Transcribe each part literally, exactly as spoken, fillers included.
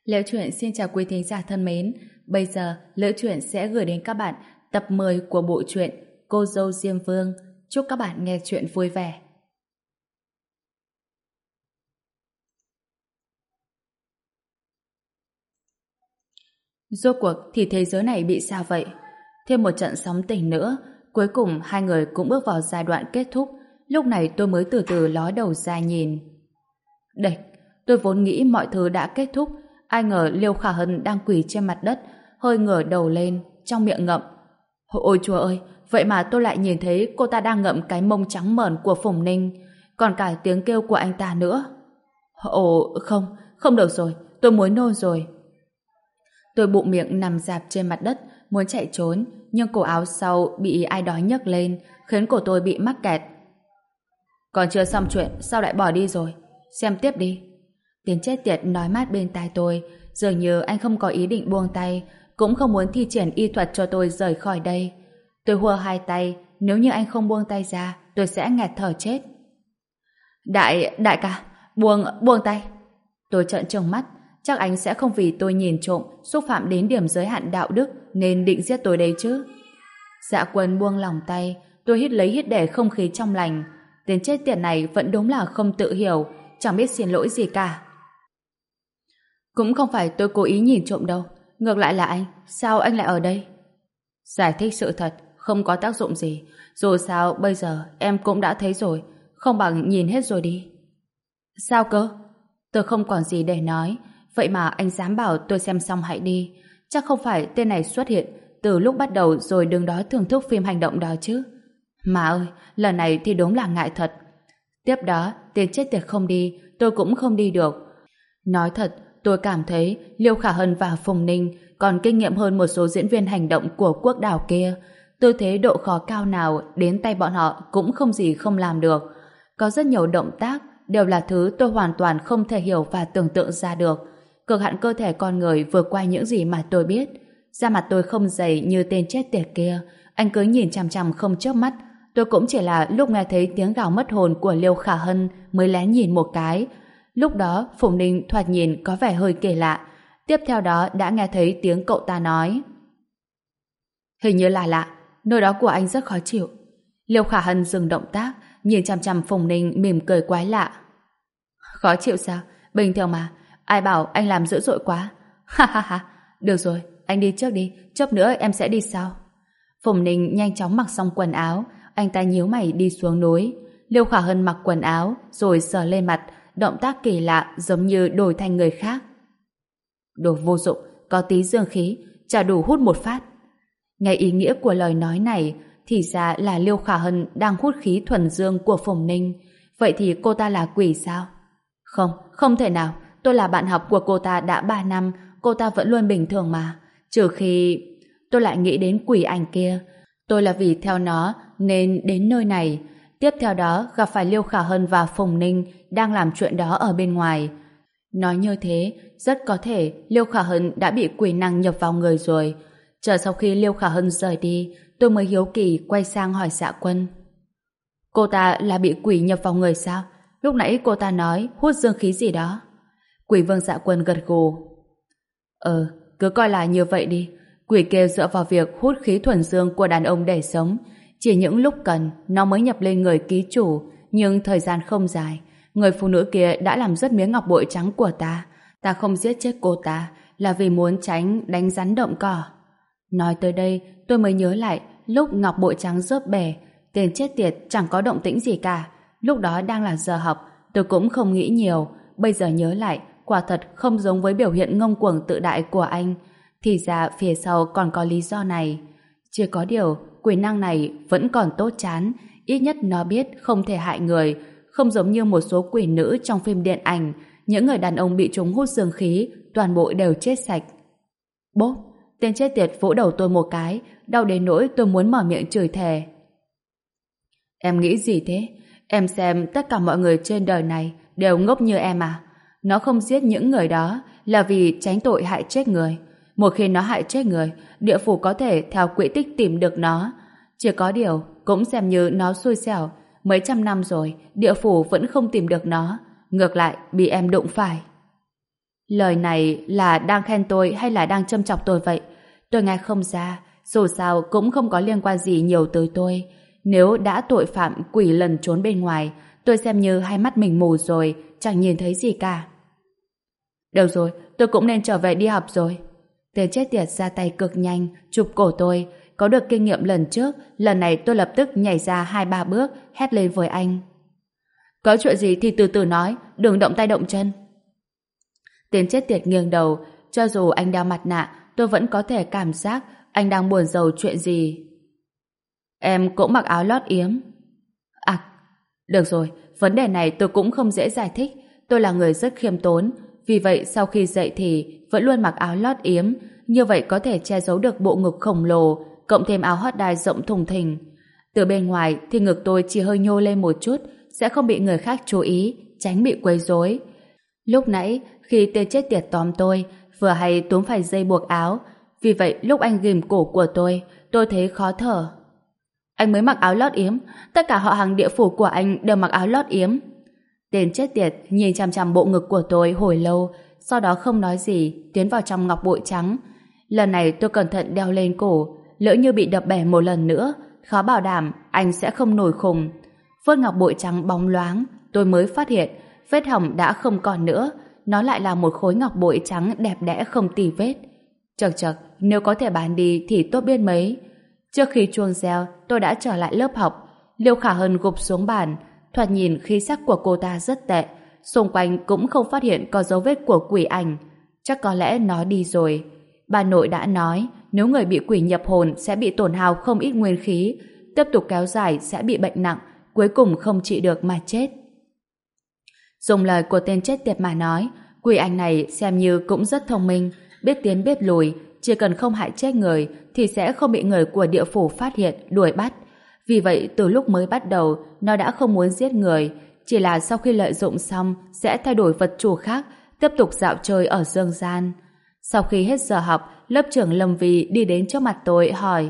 Liễu Chuyện xin chào quý thính giả thân mến. Bây giờ, Liễu Chuyện sẽ gửi đến các bạn tập mười của bộ truyện Cô dâu Diêm Vương. Chúc các bạn nghe chuyện vui vẻ. Rốt cuộc thì thế giới này bị sao vậy? Thêm một trận sóng tình nữa, cuối cùng hai người cũng bước vào giai đoạn kết thúc. Lúc này tôi mới từ từ ló đầu ra nhìn. Địch, tôi vốn nghĩ mọi thứ đã kết thúc, ai ngờ Liêu Khả Hân đang quỳ trên mặt đất, hơi ngửa đầu lên, trong miệng ngậm. Ôi chúa ơi, vậy mà tôi lại nhìn thấy cô ta đang ngậm cái mông trắng mởn của Phùng Ninh, còn cả tiếng kêu của anh ta nữa. Ồ, không, không được rồi, tôi muốn nôn rồi. Tôi bụng miệng nằm rạp trên mặt đất, muốn chạy trốn, nhưng cổ áo sau bị ai đó nhấc lên, khiến cổ tôi bị mắc kẹt. Còn chưa xong chuyện, sao lại bỏ đi rồi? Xem tiếp đi. Tiếng chết tiệt nói mát bên tai tôi, dường như anh không có ý định buông tay, cũng không muốn thi triển y thuật cho tôi rời khỏi đây. Tôi hùa hai tay, nếu như anh không buông tay ra, tôi sẽ nghẹt thở chết. Đại, đại ca, buông, buông tay. Tôi trợn trừng mắt, chắc anh sẽ không vì tôi nhìn trộm, xúc phạm đến điểm giới hạn đạo đức nên định giết tôi đây chứ. Dạ Quân buông lòng tay, tôi hít lấy hít để không khí trong lành. Tên chết tiệt này vẫn đúng là không tự hiểu, chẳng biết xin lỗi gì cả. Cũng không phải tôi cố ý nhìn trộm đâu, ngược lại là anh, sao anh lại ở đây? Giải thích sự thật, không có tác dụng gì, dù sao bây giờ em cũng đã thấy rồi, không bằng nhìn hết rồi đi. Sao cơ? Tôi không còn gì để nói, vậy mà anh dám bảo tôi xem xong hãy đi, chắc không phải tên này xuất hiện từ lúc bắt đầu rồi đứng đó thưởng thức phim hành động đó chứ. Mà ơi, lần này thì đúng là ngại thật. Tiếp đó, tên chết tiệt không đi, tôi cũng không đi được. Nói thật, tôi cảm thấy Liêu Khả Hân và Phùng Ninh còn kinh nghiệm hơn một số diễn viên hành động của quốc đảo kia. Tư thế độ khó cao nào đến tay bọn họ cũng không gì không làm được. Có rất nhiều động tác đều là thứ tôi hoàn toàn không thể hiểu và tưởng tượng ra được. Cực hạn cơ thể con người vượt qua những gì mà tôi biết. Da mặt tôi không dày như tên chết tiệt kia. Anh cứ nhìn chằm chằm không chớp mắt. Tôi cũng chỉ là lúc nghe thấy tiếng gào mất hồn của Liêu Khả Hân mới lén nhìn một cái. Lúc đó Phùng Ninh thoạt nhìn có vẻ hơi kỳ lạ. Tiếp theo đó đã nghe thấy tiếng cậu ta nói: Hình như là lạ, nơi đó của anh rất khó chịu. Liêu Khả Hân dừng động tác, nhìn chằm chằm Phùng Ninh mỉm cười quái lạ. Khó chịu sao? Bình thường mà, ai bảo anh làm dữ dội quá. Ha ha ha, được rồi, anh đi trước đi, chốc nữa em sẽ đi sau. Phùng Ninh nhanh chóng mặc xong quần áo, anh ta nhíu mày đi xuống núi. Liêu Khả Hân mặc quần áo rồi sờ lên mặt, động tác kỳ lạ giống như đổi thành người khác. Đồ vô dụng, có tí dương khí, chả đủ hút một phát. Nghe ý nghĩa của lời nói này, thì ra là Liêu Khả Hân đang hút khí thuần dương của Phùng Ninh. Vậy thì cô ta là quỷ sao? Không, không thể nào. Tôi là bạn học của cô ta đã ba năm, cô ta vẫn luôn bình thường mà. Trừ khi... Tôi lại nghĩ đến quỷ ảnh kia. Tôi là vì theo nó nên đến nơi này. Tiếp theo đó gặp phải Liêu Khả Hân và Phùng Ninh đang làm chuyện đó ở bên ngoài. Nói như thế, rất có thể Liêu Khả Hân đã bị quỷ năng nhập vào người rồi. Chờ sau khi Liêu Khả Hân rời đi, tôi mới hiếu kỳ quay sang hỏi Dạ Quân. Cô ta là bị quỷ nhập vào người sao? Lúc nãy cô ta nói hút dương khí gì đó. Quỷ vương Dạ Quân gật gù. Ờ, cứ coi là như vậy đi. Quỷ kia dựa vào việc hút khí thuần dương của đàn ông để sống. Chỉ những lúc cần, nó mới nhập lên người ký chủ, nhưng thời gian không dài. Người phụ nữ kia đã làm rớt miếng ngọc bội trắng của ta. Ta không giết chết cô ta là vì muốn tránh đánh rắn động cỏ. Nói tới đây, tôi mới nhớ lại lúc ngọc bội trắng rớt bể, tên chết tiệt chẳng có động tĩnh gì cả. Lúc đó đang là giờ học, tôi cũng không nghĩ nhiều. Bây giờ nhớ lại, quả thật không giống với biểu hiện ngông cuồng tự đại của anh. Thì ra phía sau còn có lý do này. Chỉ có điều, quỷ năng này vẫn còn tốt chán. Ít nhất nó biết không thể hại người. Không giống như một số quỷ nữ trong phim điện ảnh. Những người đàn ông bị chúng hút dương khí, toàn bộ đều chết sạch. Bốp! Tên chết tiệt vỗ đầu tôi một cái, đau đến nỗi tôi muốn mở miệng chửi thề. Em nghĩ gì thế? Em xem tất cả mọi người trên đời này đều ngốc như em à? Nó không giết những người đó là vì tránh tội hại chết người. Một khi nó hại chết người, địa phủ có thể theo quỹ tích tìm được nó. Chỉ có điều, cũng xem như nó xui xẻo. Mấy trăm năm rồi, địa phủ vẫn không tìm được nó. Ngược lại, bị em đụng phải. Lời này là đang khen tôi hay là đang châm chọc tôi vậy? Tôi nghe không ra, dù sao cũng không có liên quan gì nhiều tới tôi. Nếu đã tội phạm quỷ lần trốn bên ngoài, tôi xem như hai mắt mình mù rồi, chẳng nhìn thấy gì cả. Được rồi, tôi cũng nên trở về đi học rồi. Tên chết tiệt ra tay cực nhanh, chụp cổ tôi. Có được kinh nghiệm lần trước, lần này tôi lập tức nhảy ra hai ba bước, hét lên với anh. Có chuyện gì thì từ từ nói, đừng động tay động chân. Tên chết tiệt nghiêng đầu, cho dù anh đeo mặt nạ, tôi vẫn có thể cảm giác anh đang buồn rầu chuyện gì. Em cũng mặc áo lót yếm. À, được rồi, vấn đề này tôi cũng không dễ giải thích. Tôi là người rất khiêm tốn, vì vậy sau khi dậy thì vẫn luôn mặc áo lót yếm, như vậy có thể che giấu được bộ ngực khổng lồ, cộng thêm áo hot đai rộng thùng thình. Từ bên ngoài thì ngực tôi chỉ hơi nhô lên một chút, sẽ không bị người khác chú ý, tránh bị quấy rối. Lúc nãy, khi tên chết tiệt tóm tôi, vừa hay túm phải dây buộc áo, vì vậy lúc anh ghìm cổ của tôi, tôi thấy khó thở. Anh mới mặc áo lót yếm, tất cả họ hàng địa phủ của anh đều mặc áo lót yếm. Tên chết tiệt nhìn chằm chằm bộ ngực của tôi hồi lâu, sau đó không nói gì, tiến vào trong ngọc bội trắng. Lần này tôi cẩn thận đeo lên cổ, lỡ như bị đập bể một lần nữa, khó bảo đảm anh sẽ không nổi khùng. Vuốt ngọc bội trắng bóng loáng, tôi mới phát hiện vết hỏng đã không còn nữa, nó lại là một khối ngọc bội trắng đẹp đẽ không tì vết. Chật chật, nếu có thể bán đi thì tốt biết mấy. Trước khi chuông reo, tôi đã trở lại lớp học. Liêu Khả Hân gục xuống bàn, thoạt nhìn khí sắc của cô ta rất tệ, xung quanh cũng không phát hiện có dấu vết của quỷ ảnh. Chắc có lẽ nó đi rồi. Bà nội đã nói, nếu người bị quỷ nhập hồn sẽ bị tổn hao không ít nguyên khí, tiếp tục kéo dài sẽ bị bệnh nặng, cuối cùng không trị được mà chết. Dùng lời của tên chết tiệt mà nói, quỷ ảnh này xem như cũng rất thông minh, biết tiến biết lùi, chỉ cần không hại chết người thì sẽ không bị người của địa phủ phát hiện, đuổi bắt. Vì vậy từ lúc mới bắt đầu nó đã không muốn giết người, chỉ là sau khi lợi dụng xong sẽ thay đổi vật chủ khác, tiếp tục dạo chơi ở dương gian. Sau khi hết giờ học, lớp trưởng Lâm Vi đi đến trước mặt tôi hỏi: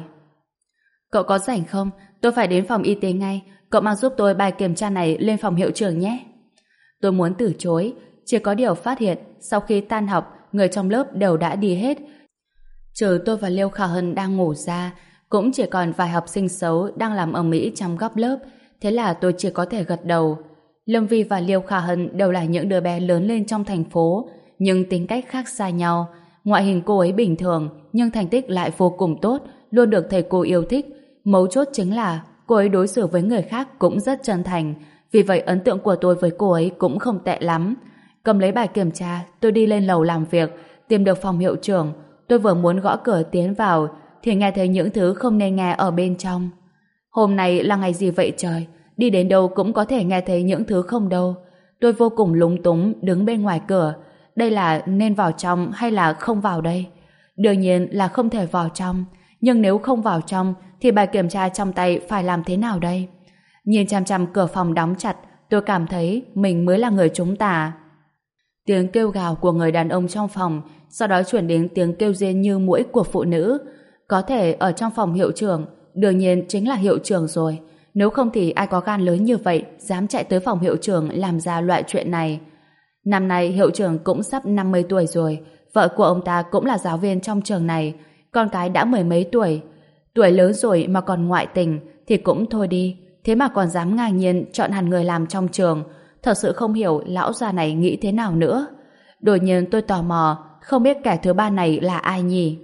Cậu có rảnh không? Tôi phải đến phòng y tế ngay, cậu mang giúp tôi bài kiểm tra này lên phòng hiệu trưởng nhé. Tôi muốn từ chối, chỉ có điều phát hiện sau khi tan học người trong lớp đều đã đi hết, trừ tôi và Liêu Khả Hân đang ngủ ra, cũng chỉ còn vài học sinh xấu đang làm ầm ĩ trong góc lớp, thế là tôi chỉ có thể gật đầu. Lâm Vi và Liêu Khả Hân đều là những đứa bé lớn lên trong thành phố, nhưng tính cách khác xa nhau. Ngoại hình cô ấy bình thường, nhưng thành tích lại vô cùng tốt, luôn được thầy cô yêu thích. Mấu chốt chính là cô ấy đối xử với người khác cũng rất chân thành, vì vậy ấn tượng của tôi với cô ấy cũng không tệ lắm. Cầm lấy bài kiểm tra, tôi đi lên lầu làm việc, tìm được phòng hiệu trưởng. Tôi vừa muốn gõ cửa tiến vào thì nghe thấy những thứ không nên nghe ở bên trong. Hôm nay là ngày gì vậy trời? Đi đến đâu cũng có thể nghe thấy những thứ không đâu. Tôi vô cùng lúng túng đứng bên ngoài cửa. Đây là nên vào trong hay là không vào đây? Đương nhiên là không thể vào trong. Nhưng nếu không vào trong thì bài kiểm tra trong tay phải làm thế nào đây? Nhìn chằm chằm cửa phòng đóng chặt, tôi cảm thấy mình mới là người trúng tà. Tiếng kêu gào của người đàn ông trong phòng, sau đó chuyển đến tiếng kêu rên như muỗi của phụ nữ. Có thể ở trong phòng hiệu trưởng, đương nhiên chính là hiệu trưởng rồi. Nếu không thì ai có gan lớn như vậy dám chạy tới phòng hiệu trưởng làm ra loại chuyện này. Năm nay hiệu trưởng cũng sắp năm mươi tuổi rồi, vợ của ông ta cũng là giáo viên trong trường này, con cái đã mười mấy tuổi. Tuổi lớn rồi mà còn ngoại tình thì cũng thôi đi, thế mà còn dám ngang nhiên chọn hẳn người làm trong trường. Thật sự không hiểu lão già này nghĩ thế nào nữa. Đột nhiên tôi tò mò, không biết kẻ thứ ba này là ai nhỉ?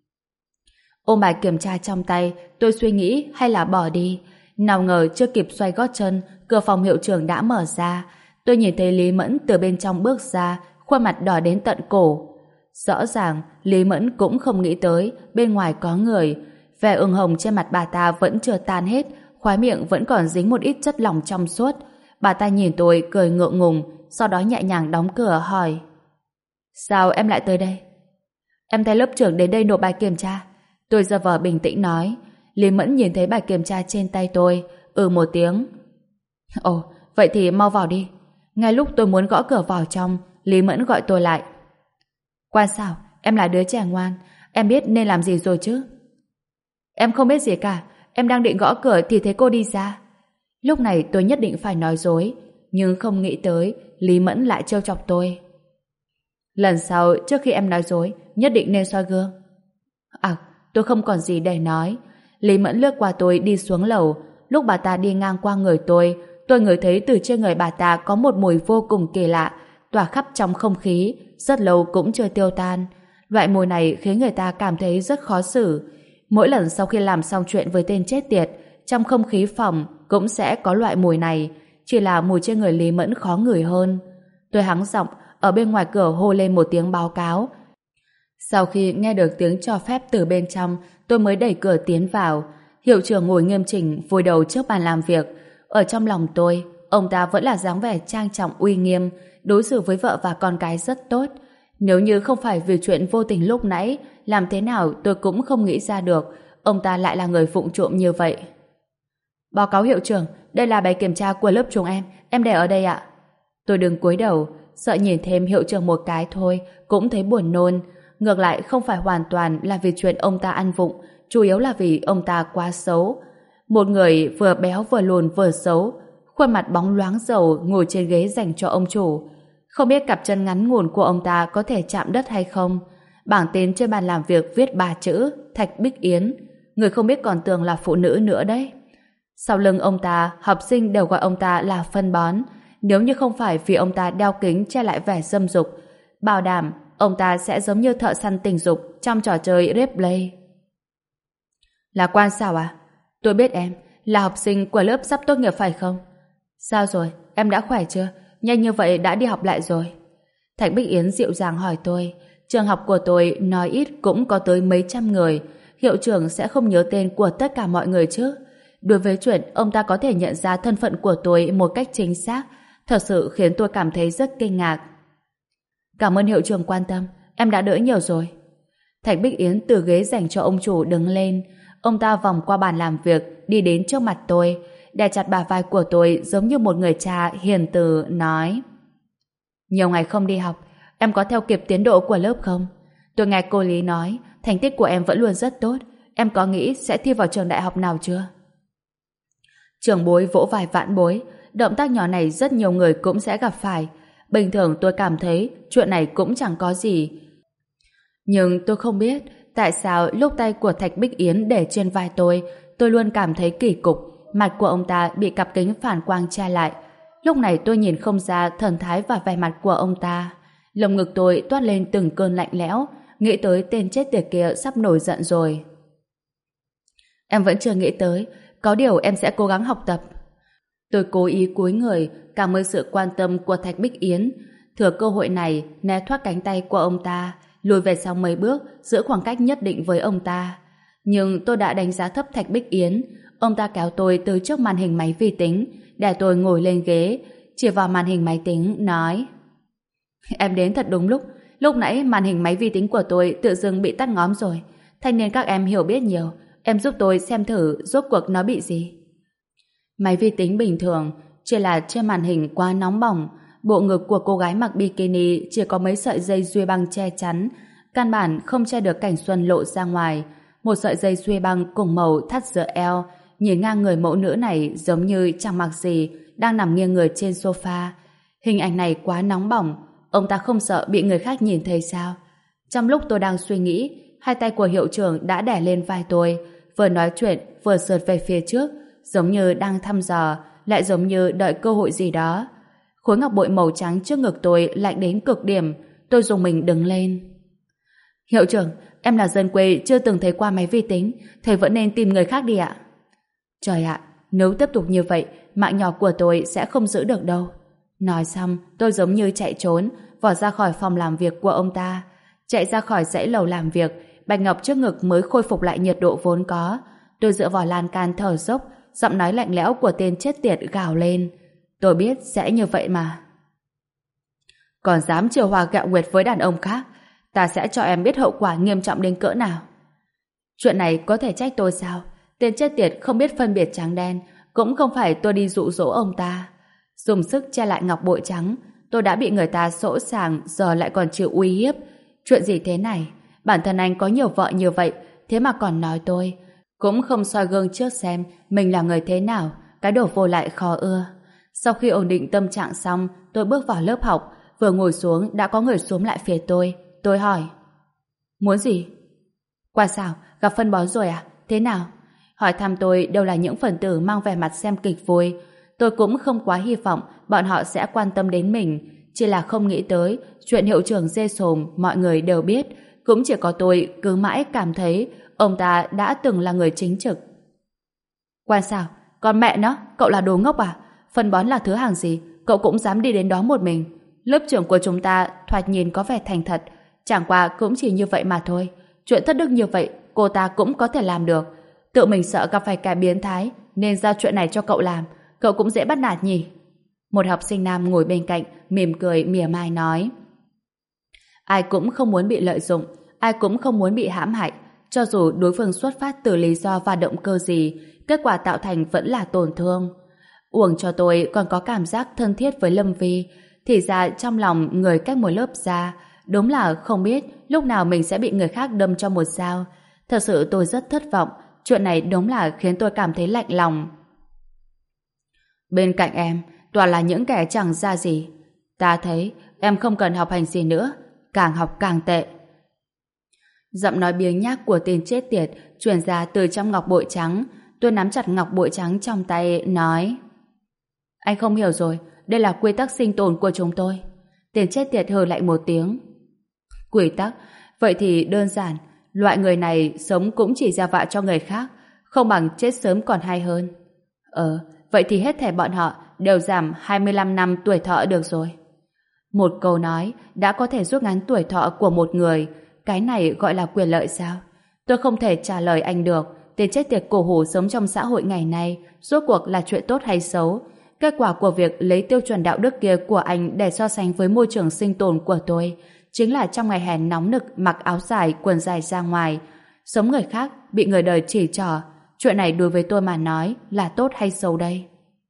Ôm bài kiểm tra trong tay, tôi suy nghĩ hay là bỏ đi. Nào ngờ chưa kịp xoay gót chân, cửa phòng hiệu trưởng đã mở ra. Tôi nhìn thấy Lý Mẫn từ bên trong bước ra, khuôn mặt đỏ đến tận cổ. Rõ ràng, Lý Mẫn cũng không nghĩ tới bên ngoài có người. Vẻ ửng hồng trên mặt bà ta vẫn chưa tan hết, khóe miệng vẫn còn dính một ít chất lỏng trong suốt. Bà ta nhìn tôi cười ngượng ngùng, sau đó nhẹ nhàng đóng cửa hỏi: Sao em lại tới đây? Em thấy lớp trưởng đến đây nộp bài kiểm tra. Tôi giơ vờ bình tĩnh nói. Lý Mẫn nhìn thấy bài kiểm tra trên tay tôi, ừ một tiếng. Ồ, vậy thì mau vào đi. Ngay lúc tôi muốn gõ cửa vào trong, Lý Mẫn gọi tôi lại. Quan sao, em là đứa trẻ ngoan, em biết nên làm gì rồi chứ? Em không biết gì cả, em đang định gõ cửa thì thấy cô đi ra. Lúc này tôi nhất định phải nói dối, nhưng không nghĩ tới Lý Mẫn lại trêu chọc tôi. Lần sau, trước khi em nói dối, nhất định nên soi gương. À, tôi không còn gì để nói. Lý Mẫn lướt qua tôi đi xuống lầu. Lúc bà ta đi ngang qua người tôi, tôi ngửi thấy từ trên người bà ta có một mùi vô cùng kỳ lạ, tỏa khắp trong không khí, rất lâu cũng chưa tiêu tan. Loại mùi này khiến người ta cảm thấy rất khó xử. Mỗi lần sau khi làm xong chuyện với tên chết tiệt, trong không khí phòng cũng sẽ có loại mùi này, chỉ là mùi trên người Lý Mẫn khó ngửi hơn. Tôi hắng giọng ở bên ngoài cửa hô lên một tiếng báo cáo. Sau khi nghe được tiếng cho phép từ bên trong, tôi mới đẩy cửa tiến vào. Hiệu trưởng ngồi nghiêm chỉnh vùi đầu trước bàn làm việc. Ở trong lòng tôi, ông ta vẫn là dáng vẻ trang trọng uy nghiêm, đối xử với vợ và con cái rất tốt. Nếu như không phải vì chuyện vô tình lúc nãy, làm thế nào tôi cũng không nghĩ ra được ông ta lại là người vụng trộm như vậy. Báo cáo hiệu trưởng, đây là bài kiểm tra của lớp chúng em, em để ở đây ạ. Tôi đứng cúi đầu, sợ nhìn thêm hiệu trưởng một cái thôi, cũng thấy buồn nôn. Ngược lại không phải hoàn toàn là vì chuyện ông ta ăn vụng, chủ yếu là vì ông ta quá xấu. Một người vừa béo vừa lùn vừa xấu, khuôn mặt bóng loáng dầu ngồi trên ghế dành cho ông chủ. Không biết cặp chân ngắn ngủn của ông ta có thể chạm đất hay không. Bảng tên trên bàn làm việc viết ba chữ Thạch Bích Yến. Người không biết còn tưởng là phụ nữ nữa đấy. Sau lưng ông ta, học sinh đều gọi ông ta là phân bón. Nếu như không phải vì ông ta đeo kính che lại vẻ dâm dục, bảo đảm ông ta sẽ giống như thợ săn tình dục trong trò chơi Replay. Là quan sao à? Tôi biết em, là học sinh của lớp sắp tốt nghiệp phải không? Sao rồi, em đã khỏe chưa? Nhanh như vậy đã đi học lại rồi. Thạch Bích Yến dịu dàng hỏi tôi. Trường học của tôi nói ít cũng có tới mấy trăm người. Hiệu trưởng sẽ không nhớ tên của tất cả mọi người chứ. Đối với chuyện ông ta có thể nhận ra thân phận của tôi một cách chính xác, thật sự khiến tôi cảm thấy rất kinh ngạc. Cảm ơn hiệu trưởng quan tâm, em đã đỡ nhiều rồi. Thạch Bích Yến từ ghế dành cho ông chủ đứng lên. Ông ta vòng qua bàn làm việc, đi đến trước mặt tôi, đè chặt bả vai của tôi giống như một người cha hiền từ, nói: Nhiều ngày không đi học, em có theo kịp tiến độ của lớp không? Tôi nghe cô Lý nói, thành tích của em vẫn luôn rất tốt. Em có nghĩ sẽ thi vào trường đại học nào chưa? Trưởng bối vỗ vai vãn bối. Động tác nhỏ này rất nhiều người cũng sẽ gặp phải. Bình thường tôi cảm thấy chuyện này cũng chẳng có gì. Nhưng tôi không biết tại sao lúc tay của Thạch Bích Yến để trên vai tôi, tôi luôn cảm thấy kỳ cục. Mặt của ông ta bị cặp kính phản quang che lại. Lúc này tôi nhìn không ra thần thái và vẻ mặt của ông ta. Lồng ngực tôi toát lên từng cơn lạnh lẽo, nghĩ tới tên chết tiệt kia sắp nổi giận rồi. Em vẫn chưa nghĩ tới, có điều em sẽ cố gắng học tập. Tôi cố ý cúi người, cảm ơn sự quan tâm của Thạch Bích Yến. Thừa cơ hội này, né thoát cánh tay của ông ta, lùi về sau mấy bước, giữ khoảng cách nhất định với ông ta. Nhưng tôi đã đánh giá thấp Thạch Bích Yến. Ông ta kéo tôi từ trước màn hình máy vi tính, để tôi ngồi lên ghế, chỉ vào màn hình máy tính, nói: Em đến thật đúng lúc. Lúc nãy màn hình máy vi tính của tôi tự dưng bị tắt ngóm rồi. Thanh niên các em hiểu biết nhiều, em giúp tôi xem thử rốt cuộc nó bị gì. Máy vi tính bình thường, chỉ là trên màn hình quá nóng bỏng. Bộ ngực của cô gái mặc bikini chỉ có mấy sợi dây duy băng che chắn, căn bản không che được cảnh xuân lộ ra ngoài. Một sợi dây duy băng cùng màu thắt giữa eo, nhìn ngang người mẫu nữ này giống như chẳng mặc gì, đang nằm nghiêng người trên sofa. Hình ảnh này quá nóng bỏng, ông ta không sợ bị người khác nhìn thấy sao? Trong lúc tôi đang suy nghĩ, hai tay của hiệu trưởng đã đè lên vai tôi, vừa nói chuyện vừa sượt về phía trước, giống như đang thăm dò, lại giống như đợi cơ hội gì đó. Khối ngọc bội màu trắng trước ngực tôi lạnh đến cực điểm. Tôi dùng mình đứng lên. Hiệu trưởng, em là dân quê chưa từng thấy qua máy vi tính, thầy vẫn nên tìm người khác đi ạ. Trời ạ, nếu tiếp tục như vậy, mạng nhỏ của tôi sẽ không giữ được đâu. Nói xong, tôi giống như chạy trốn, vọt ra khỏi phòng làm việc của ông ta. Chạy ra khỏi dãy lầu làm việc, bạch ngọc trước ngực mới khôi phục lại nhiệt độ vốn có. Tôi dựa vào lan can thở dốc, giọng nói lạnh lẽo của tên chết tiệt gào lên. Tôi biết sẽ như vậy mà. Còn dám chiều hòa gạo nguyệt với đàn ông khác, ta sẽ cho em biết hậu quả nghiêm trọng đến cỡ nào. Chuyện này có thể trách tôi sao? Tên chết tiệt không biết phân biệt trắng đen, cũng không phải tôi đi dụ dỗ ông ta. Dùng sức che lại ngọc bội trắng, tôi đã bị người ta sỗ sàng, giờ lại còn chịu uy hiếp. Chuyện gì thế này? Bản thân anh có nhiều vợ như vậy, thế mà còn nói tôi. Cũng không soi gương trước xem mình là người thế nào, cái đồ vô lại khó ưa. Sau khi ổn định tâm trạng xong, tôi bước vào lớp học, vừa ngồi xuống đã có người xúm lại phía tôi. Tôi hỏi: Muốn gì? Qua sao? Gặp phân bón rồi à? Thế nào? Hỏi thăm tôi đều là những phần tử mang vẻ mặt xem kịch vui. Tôi cũng không quá hy vọng bọn họ sẽ quan tâm đến mình, chỉ là không nghĩ tới chuyện hiệu trưởng dê sồm mọi người đều biết, cũng chỉ có tôi cứ mãi cảm thấy ông ta đã từng là người chính trực. Quan sao? Con mẹ nó, cậu là đồ ngốc à? Phân bón là thứ hàng gì? Cậu cũng dám đi đến đó một mình? Lớp trưởng của chúng ta thoạt nhìn có vẻ thành thật, chẳng qua cũng chỉ như vậy mà thôi. Chuyện thất đức như vậy cô ta cũng có thể làm được. Tự mình sợ gặp phải kẻ biến thái nên giao chuyện này cho cậu làm. Cậu cũng dễ bắt nạt nhỉ? Một học sinh nam ngồi bên cạnh mỉm cười mỉa mai nói: Ai cũng không muốn bị lợi dụng, ai cũng không muốn bị hãm hại. Cho dù đối phương xuất phát từ lý do và động cơ gì, kết quả tạo thành vẫn là tổn thương. Uổng cho tôi còn có cảm giác thân thiết với Lâm Vi, thì ra trong lòng người cách một lớp ra, đúng là không biết lúc nào mình sẽ bị người khác đâm cho một dao. Thật sự tôi rất thất vọng, chuyện này đúng là khiến tôi cảm thấy lạnh lòng. Bên cạnh em toàn là những kẻ chẳng ra gì. Ta thấy em không cần học hành gì nữa, càng học càng tệ. Giọng nói biếng nhác của tên chết tiệt truyền ra từ trong ngọc bội trắng. Tôi nắm chặt ngọc bội trắng trong tay nói: Anh không hiểu rồi, đây là quy tắc sinh tồn của chúng tôi. Tên chết tiệt hừ lạnh một tiếng. Quy tắc? Vậy thì đơn giản, loại người này sống cũng chỉ ra vạ cho người khác, không bằng chết sớm còn hay hơn. Ờ, vậy thì hết thảy bọn họ đều giảm hai mươi lăm năm tuổi thọ được rồi. Một câu nói đã có thể rút ngắn tuổi thọ của một người. Cái này gọi là quyền lợi sao? Tôi không thể trả lời anh được. Tên chết tiệt cổ hủ sống trong xã hội ngày nay rốt cuộc là chuyện tốt hay xấu? Kết quả của việc lấy tiêu chuẩn đạo đức kia của anh để so sánh với môi trường sinh tồn của tôi chính là trong ngày hè nóng nực mặc áo dài, quần dài ra ngoài, sống người khác bị người đời chỉ trỏ. Chuyện này đối với tôi mà nói là tốt hay xấu đây?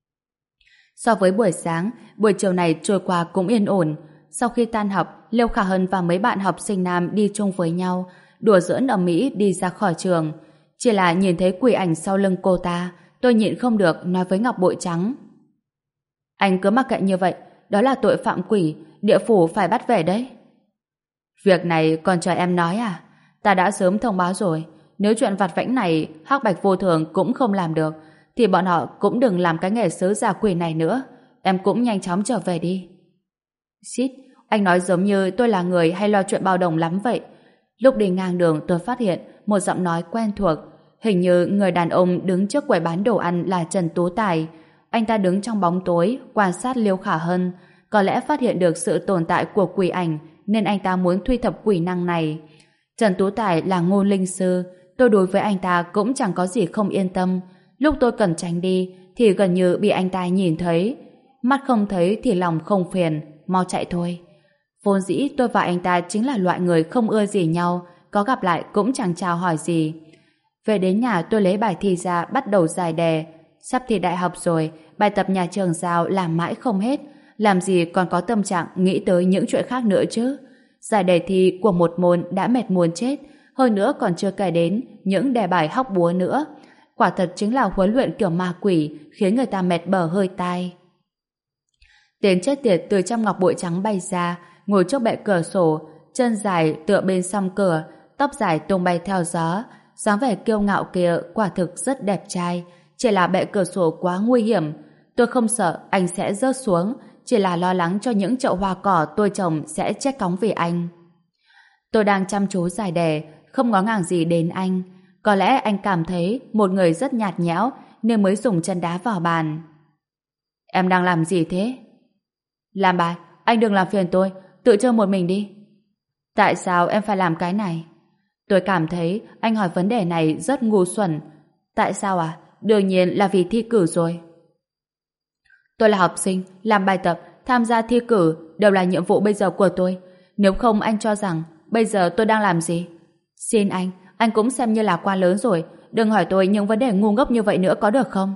So với buổi sáng, buổi chiều này trôi qua cũng yên ổn. Sau khi tan học, Liêu Khả Hân và mấy bạn học sinh nam đi chung với nhau, đùa giỡn ầm ĩ đi ra khỏi trường. Chỉ là nhìn thấy quỷ ảnh sau lưng cô ta, tôi nhịn không được nói với Ngọc Bội Trắng: Anh cứ mặc kệ như vậy, đó là tội phạm quỷ, địa phủ phải bắt về đấy. Việc này còn chờ em nói à? Ta đã sớm thông báo rồi, nếu chuyện vặt vãnh này Hắc Bạch Vô Thường cũng không làm được, thì bọn họ cũng đừng làm cái nghề sứ giả quỷ này nữa. Em cũng nhanh chóng trở về đi. Xít, anh nói giống như tôi là người hay lo chuyện bao đồng lắm vậy. Lúc đi ngang đường tôi phát hiện một giọng nói quen thuộc. Hình như người đàn ông đứng trước quầy bán đồ ăn là Trần Tú Tài. Anh ta đứng trong bóng tối quan sát Liêu Khả Hân, có lẽ phát hiện được sự tồn tại của quỷ ảnh nên anh ta muốn thu thập quỷ năng này. Trần Tú Tài là ngôn linh sư, tôi đối với anh ta cũng chẳng có gì không yên tâm. Lúc tôi cần tránh đi thì gần như bị anh ta nhìn thấy. Mắt không thấy thì lòng không phiền, mau chạy thôi. Vốn dĩ tôi và anh ta chính là loại người không ưa gì nhau, có gặp lại cũng chẳng chào hỏi gì. Về đến nhà tôi lấy bài thi ra bắt đầu giải đề. Sắp thi đại học rồi, bài tập nhà trường giao làm mãi không hết, làm gì còn có tâm trạng nghĩ tới những chuyện khác nữa chứ. Giải đề thi của một môn đã mệt muốn chết, hơn nữa còn chưa kể đến những đề bài hóc búa nữa. Quả thật chính là huấn luyện kiểu ma quỷ, khiến người ta mệt bở hơi tai. Tên chết tiệt từ trong ngọc bội trắng bay ra, ngồi trước bệ cửa sổ, chân dài tựa bên song cửa, tóc dài tung bay theo gió, dáng vẻ kiêu ngạo kia quả thực rất đẹp trai. Chỉ là bệ cửa sổ quá nguy hiểm, tôi không sợ anh sẽ rớt xuống, chỉ là lo lắng cho những chậu hoa cỏ tôi trồng sẽ chết cóng vì anh. Tôi đang chăm chú giải đề, không ngó ngàng gì đến anh. Có lẽ anh cảm thấy một người rất nhạt nhẽo nên mới dùng chân đá vào bàn. Em đang làm gì thế? Làm bài, anh đừng làm phiền tôi, tự chơi một mình đi. Tại sao em phải làm cái này? Tôi cảm thấy anh hỏi vấn đề này rất ngu xuẩn. Tại sao à? Đương nhiên là vì thi cử rồi. Tôi là học sinh, làm bài tập, tham gia thi cử đều là nhiệm vụ bây giờ của tôi. Nếu không anh cho rằng bây giờ tôi đang làm gì? Xin anh, anh cũng xem như là quan lớn rồi, đừng hỏi tôi những vấn đề ngu ngốc như vậy nữa có được không?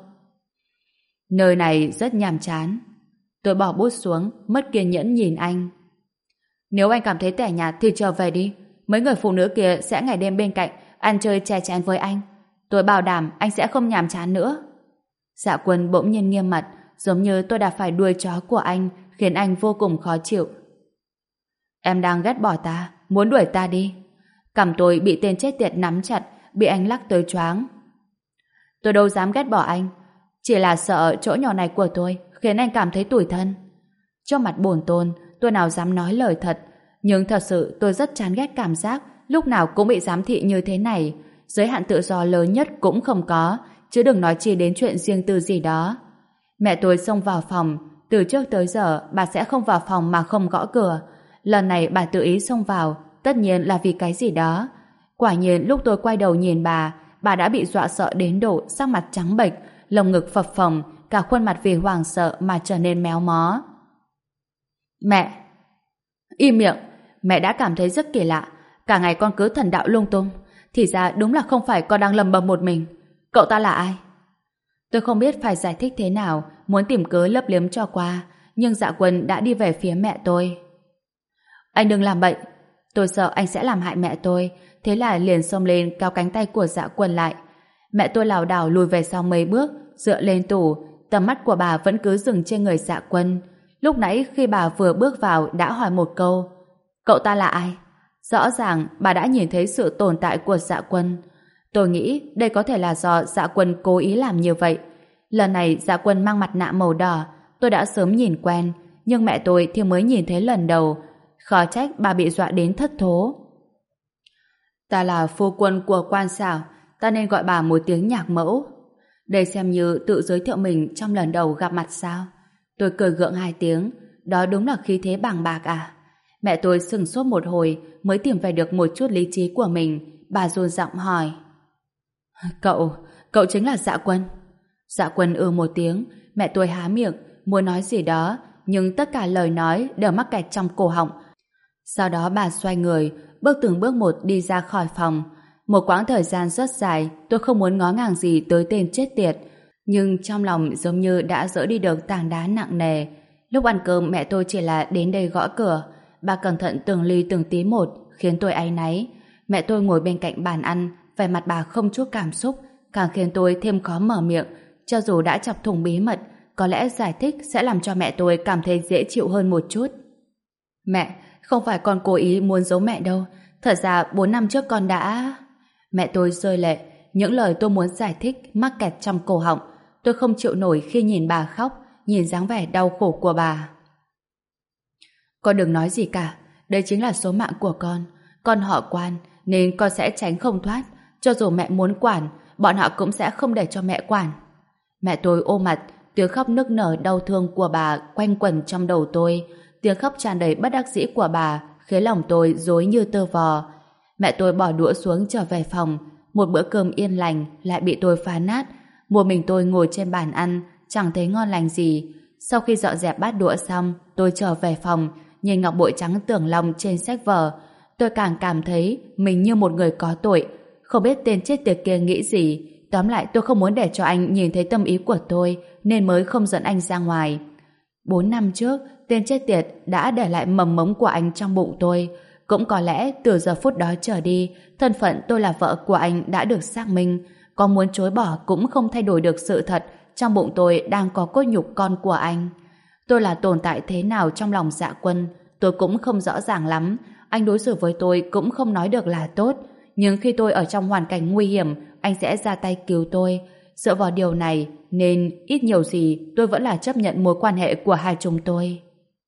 Nơi này rất nhàm chán. Tôi bỏ bút xuống, mất kiên nhẫn nhìn anh. Nếu anh cảm thấy tẻ nhạt thì trở về đi. Mấy người phụ nữ kia sẽ ngày đêm bên cạnh ăn chơi chè chén với anh. Tôi bảo đảm anh sẽ không nhàm chán nữa. Dạ Quân bỗng nhiên nghiêm mặt, giống như tôi đã phải đuôi chó của anh, khiến anh vô cùng khó chịu. Em đang ghét bỏ ta, muốn đuổi ta đi. Cằm tôi bị tên chết tiệt nắm chặt, bị anh lắc tới choáng. Tôi đâu dám ghét bỏ anh, chỉ là sợ chỗ nhỏ này của tôi khiến anh cảm thấy tủi thân. Trong mặt bổn tôn, tôi nào dám nói lời thật, nhưng thật sự tôi rất chán ghét cảm giác lúc nào cũng bị giám thị như thế này. Giới hạn tự do lớn nhất cũng không có, chứ đừng nói chi đến chuyện riêng tư gì đó. Mẹ tôi xông vào phòng, từ trước tới giờ bà sẽ không vào phòng mà không gõ cửa. Lần này bà tự ý xông vào, tất nhiên là vì cái gì đó. Quả nhiên lúc tôi quay đầu nhìn bà, bà đã bị dọa sợ đến độ sắc mặt trắng bệch, lồng ngực phập phồng, cả khuôn mặt vì hoảng sợ mà trở nên méo mó. Mẹ! Im miệng! Mẹ đã cảm thấy rất kỳ lạ. Cả ngày con cứ thần đạo lung tung. Thì ra đúng là không phải con đang lầm bầm một mình. Cậu ta là ai? Tôi không biết phải giải thích thế nào, muốn tìm cớ lấp liếm cho qua, nhưng Dạ Quân đã đi về phía mẹ tôi. Anh đừng làm bậy. Tôi sợ anh sẽ làm hại mẹ tôi, thế là liền xông lên kéo cánh tay của Dạ Quân lại. Mẹ tôi lảo đảo lùi về sau mấy bước, dựa lên tủ, tầm mắt của bà vẫn cứ dừng trên người Dạ Quân. Lúc nãy khi bà vừa bước vào đã hỏi một câu, cậu ta là ai? Rõ ràng bà đã nhìn thấy sự tồn tại của Dạ Quân. Tôi nghĩ đây có thể là do Dạ Quân cố ý làm như vậy. Lần này Dạ Quân mang mặt nạ màu đỏ, tôi đã sớm nhìn quen, nhưng mẹ tôi thì mới nhìn thấy lần đầu. Khó trách bà bị dọa đến thất thố. Ta là phu quân của quan xảo, ta nên gọi bà một tiếng nhạc mẫu. Đây xem như tự giới thiệu mình trong lần đầu gặp mặt sao? Tôi cười gượng hai tiếng, đó đúng là khí thế bàng bạc à? Mẹ tôi sừng sốt một hồi mới tìm về được một chút lý trí của mình. Bà dồn giọng hỏi, Cậu, cậu chính là Dạ Quân? Dạ Quân ừ một tiếng. Mẹ tôi há miệng muốn nói gì đó, nhưng tất cả lời nói đều mắc kẹt trong cổ họng. Sau đó bà xoay người, bước từng bước một đi ra khỏi phòng. Một quãng thời gian rất dài, tôi không muốn ngó ngàng gì tới tên chết tiệt, nhưng trong lòng giống như đã dỡ đi được tảng đá nặng nề. Lúc ăn cơm mẹ tôi chỉ là đến đây gõ cửa. Bà cẩn thận từng ly từng tí một, khiến tôi áy náy. Mẹ tôi ngồi bên cạnh bàn ăn, vẻ mặt bà không chút cảm xúc, càng khiến tôi thêm khó mở miệng. Cho dù đã chọc thủng bí mật, có lẽ giải thích sẽ làm cho mẹ tôi cảm thấy dễ chịu hơn một chút. Mẹ, không phải con cố ý muốn giấu mẹ đâu. Thật ra bốn năm trước con đã... Mẹ tôi rơi lệ. Những lời tôi muốn giải thích mắc kẹt trong cổ họng. Tôi không chịu nổi khi nhìn bà khóc, nhìn dáng vẻ đau khổ của bà. Con đừng nói gì cả. Đây chính là số mạng của con. Con họ Quan, nên con sẽ tránh không thoát. Cho dù mẹ muốn quản, bọn họ cũng sẽ không để cho mẹ quản. Mẹ tôi ôm mặt, tiếng khóc nức nở đau thương của bà quanh quẩn trong đầu tôi. Tiếng khóc tràn đầy bất đắc dĩ của bà khiến lòng tôi rối như tơ vò. Mẹ tôi bỏ đũa xuống trở về phòng. Một bữa cơm yên lành lại bị tôi phá nát. Một mình tôi ngồi trên bàn ăn, chẳng thấy ngon lành gì. Sau khi dọn dẹp bát đũa xong, tôi trở về phòng, nhìn ngọc bội trắng tưởng long trên sách vở. Tôi càng cảm thấy mình như một người có tội. Không biết tên chết tiệt kia nghĩ gì. Tóm lại tôi không muốn để cho anh nhìn thấy tâm ý của tôi, nên mới không dẫn anh ra ngoài. Bốn năm trước, tên chết tiệt đã để lại mầm mống của anh trong bụng tôi. Cũng có lẽ từ giờ phút đó trở đi, thân phận tôi là vợ của anh đã được xác minh. Có muốn chối bỏ cũng không thay đổi được sự thật trong bụng tôi đang có cốt nhục con của anh. Tôi là tồn tại thế nào trong lòng Dạ Quân, tôi cũng không rõ ràng lắm. Anh đối xử với tôi cũng không nói được là tốt. Nhưng khi tôi ở trong hoàn cảnh nguy hiểm, anh sẽ ra tay cứu tôi. Dựa vào điều này, nên ít nhiều gì tôi vẫn là chấp nhận mối quan hệ của hai chúng tôi.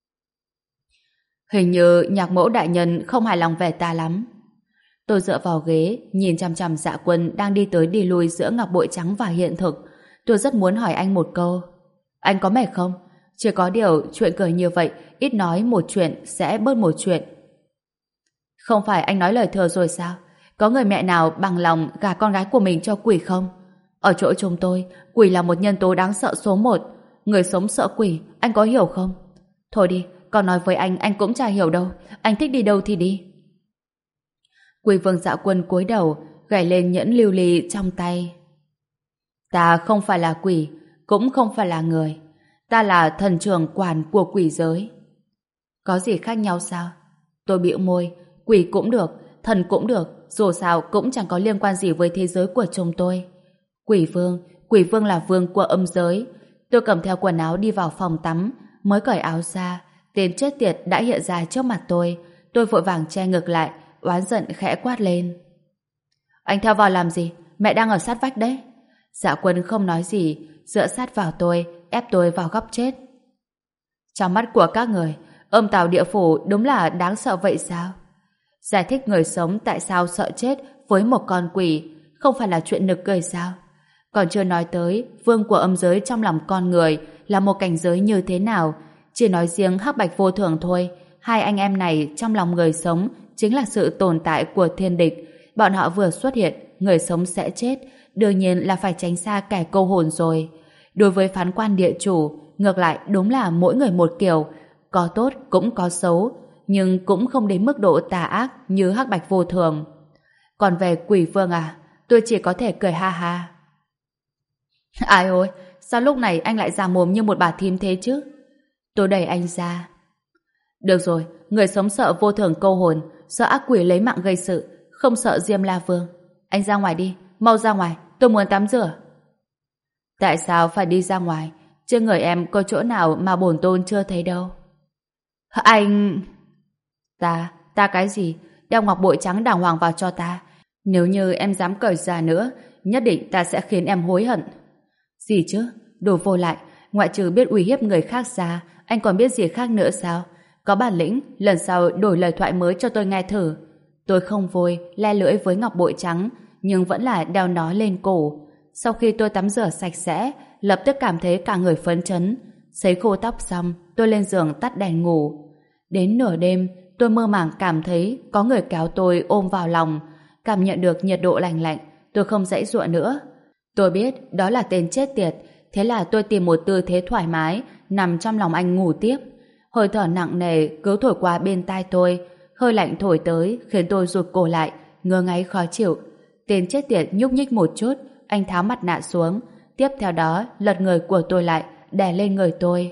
Hình như nhạc mẫu đại nhân không hài lòng về ta lắm. Tôi dựa vào ghế, nhìn chằm chằm Dạ Quân đang đi tới đi lui giữa ngọc bội trắng và hiện thực. Tôi rất muốn hỏi anh một câu. Anh có mệt không? Chỉ có điều chuyện cười như vậy, ít nói một chuyện sẽ bớt một chuyện. Không phải anh nói lời thừa rồi sao? Có người mẹ nào bằng lòng gả con gái của mình cho quỷ không? Ở chỗ chúng tôi, quỷ là một nhân tố đáng sợ số một. Người sống sợ quỷ, anh có hiểu không? Thôi đi, con nói với anh, anh cũng chả hiểu đâu. Anh thích đi đâu thì đi. Quỷ vương Dạ Quân cúi đầu, gảy lên nhẫn lưu ly trong tay. Ta không phải là quỷ, cũng không phải là người. Ta là thần trưởng quản của quỷ giới. Có gì khác nhau sao? Tôi bĩu môi, quỷ cũng được, thần cũng được, dù sao cũng chẳng có liên quan gì với thế giới của chúng tôi. Quỷ vương, quỷ vương là vương của âm giới. Tôi cầm theo quần áo đi vào phòng tắm, mới cởi áo ra, tên chết tiệt đã hiện ra trước mặt tôi. Tôi vội vàng che ngực lại, oán giận khẽ quát lên. Anh theo vào làm gì? Mẹ đang ở sát vách đấy. Dạ Quân không nói gì, dựa sát vào tôi, ép tôi vào góc chết. Trong mắt của các người, âm tào địa phủ đúng là đáng sợ vậy sao? Giải thích người sống tại sao sợ chết với một con quỷ không phải là chuyện nực cười sao? Còn chưa nói tới vương của âm giới trong lòng con người là một cảnh giới như thế nào. Chỉ nói riêng Hắc Bạch Vô Thường thôi, hai anh em này trong lòng người sống chính là sự tồn tại của thiên địch. Bọn họ vừa xuất hiện, người sống sẽ chết, đương nhiên là phải tránh xa kẻ câu hồn rồi. Đối với phán quan địa chủ, ngược lại đúng là mỗi người một kiểu, có tốt cũng có xấu, nhưng cũng không đến mức độ tà ác như Hắc Bạch Vô Thường. Còn về quỷ vương à, tôi chỉ có thể cười ha ha. Ai ôi, sao lúc này anh lại già mồm như một bà thím thế chứ? Tôi đẩy anh ra. Được rồi, người sống sợ vô thường câu hồn, sợ ác quỷ lấy mạng gây sự, không sợ Diêm La Vương. Anh ra ngoài đi, mau ra ngoài, tôi muốn tắm rửa. Tại sao phải đi ra ngoài? Trên người em có chỗ nào mà bổn tôn chưa thấy đâu. Anh... Ta, ta cái gì? Đeo ngọc bội trắng đàng hoàng vào cho ta. Nếu như em dám cởi ra nữa, nhất định ta sẽ khiến em hối hận. Gì chứ? Đồ vô lại, ngoại trừ biết uy hiếp người khác ra, anh còn biết gì khác nữa sao? Có bản lĩnh, lần sau đổi lời thoại mới cho tôi nghe thử. Tôi không vui, le lưỡi với ngọc bội trắng, nhưng vẫn là đeo nó lên cổ. Sau khi tôi tắm rửa sạch sẽ, lập tức cảm thấy cả người phấn chấn. Sấy khô tóc xong, tôi lên giường tắt đèn ngủ. Đến nửa đêm, tôi mơ màng cảm thấy có người kéo tôi ôm vào lòng. Cảm nhận được nhiệt độ lạnh lạnh, tôi không giãy giụa nữa. Tôi biết đó là tên chết tiệt, thế là tôi tìm một tư thế thoải mái, nằm trong lòng anh ngủ tiếp. Hơi thở nặng nề cứ thổi qua bên tai tôi, hơi lạnh thổi tới khiến tôi rụt cổ lại, ngơ ngáy khó chịu. Tên chết tiệt nhúc nhích một chút, anh tháo mặt nạ xuống, tiếp theo đó lật người của tôi lại, đè lên người tôi.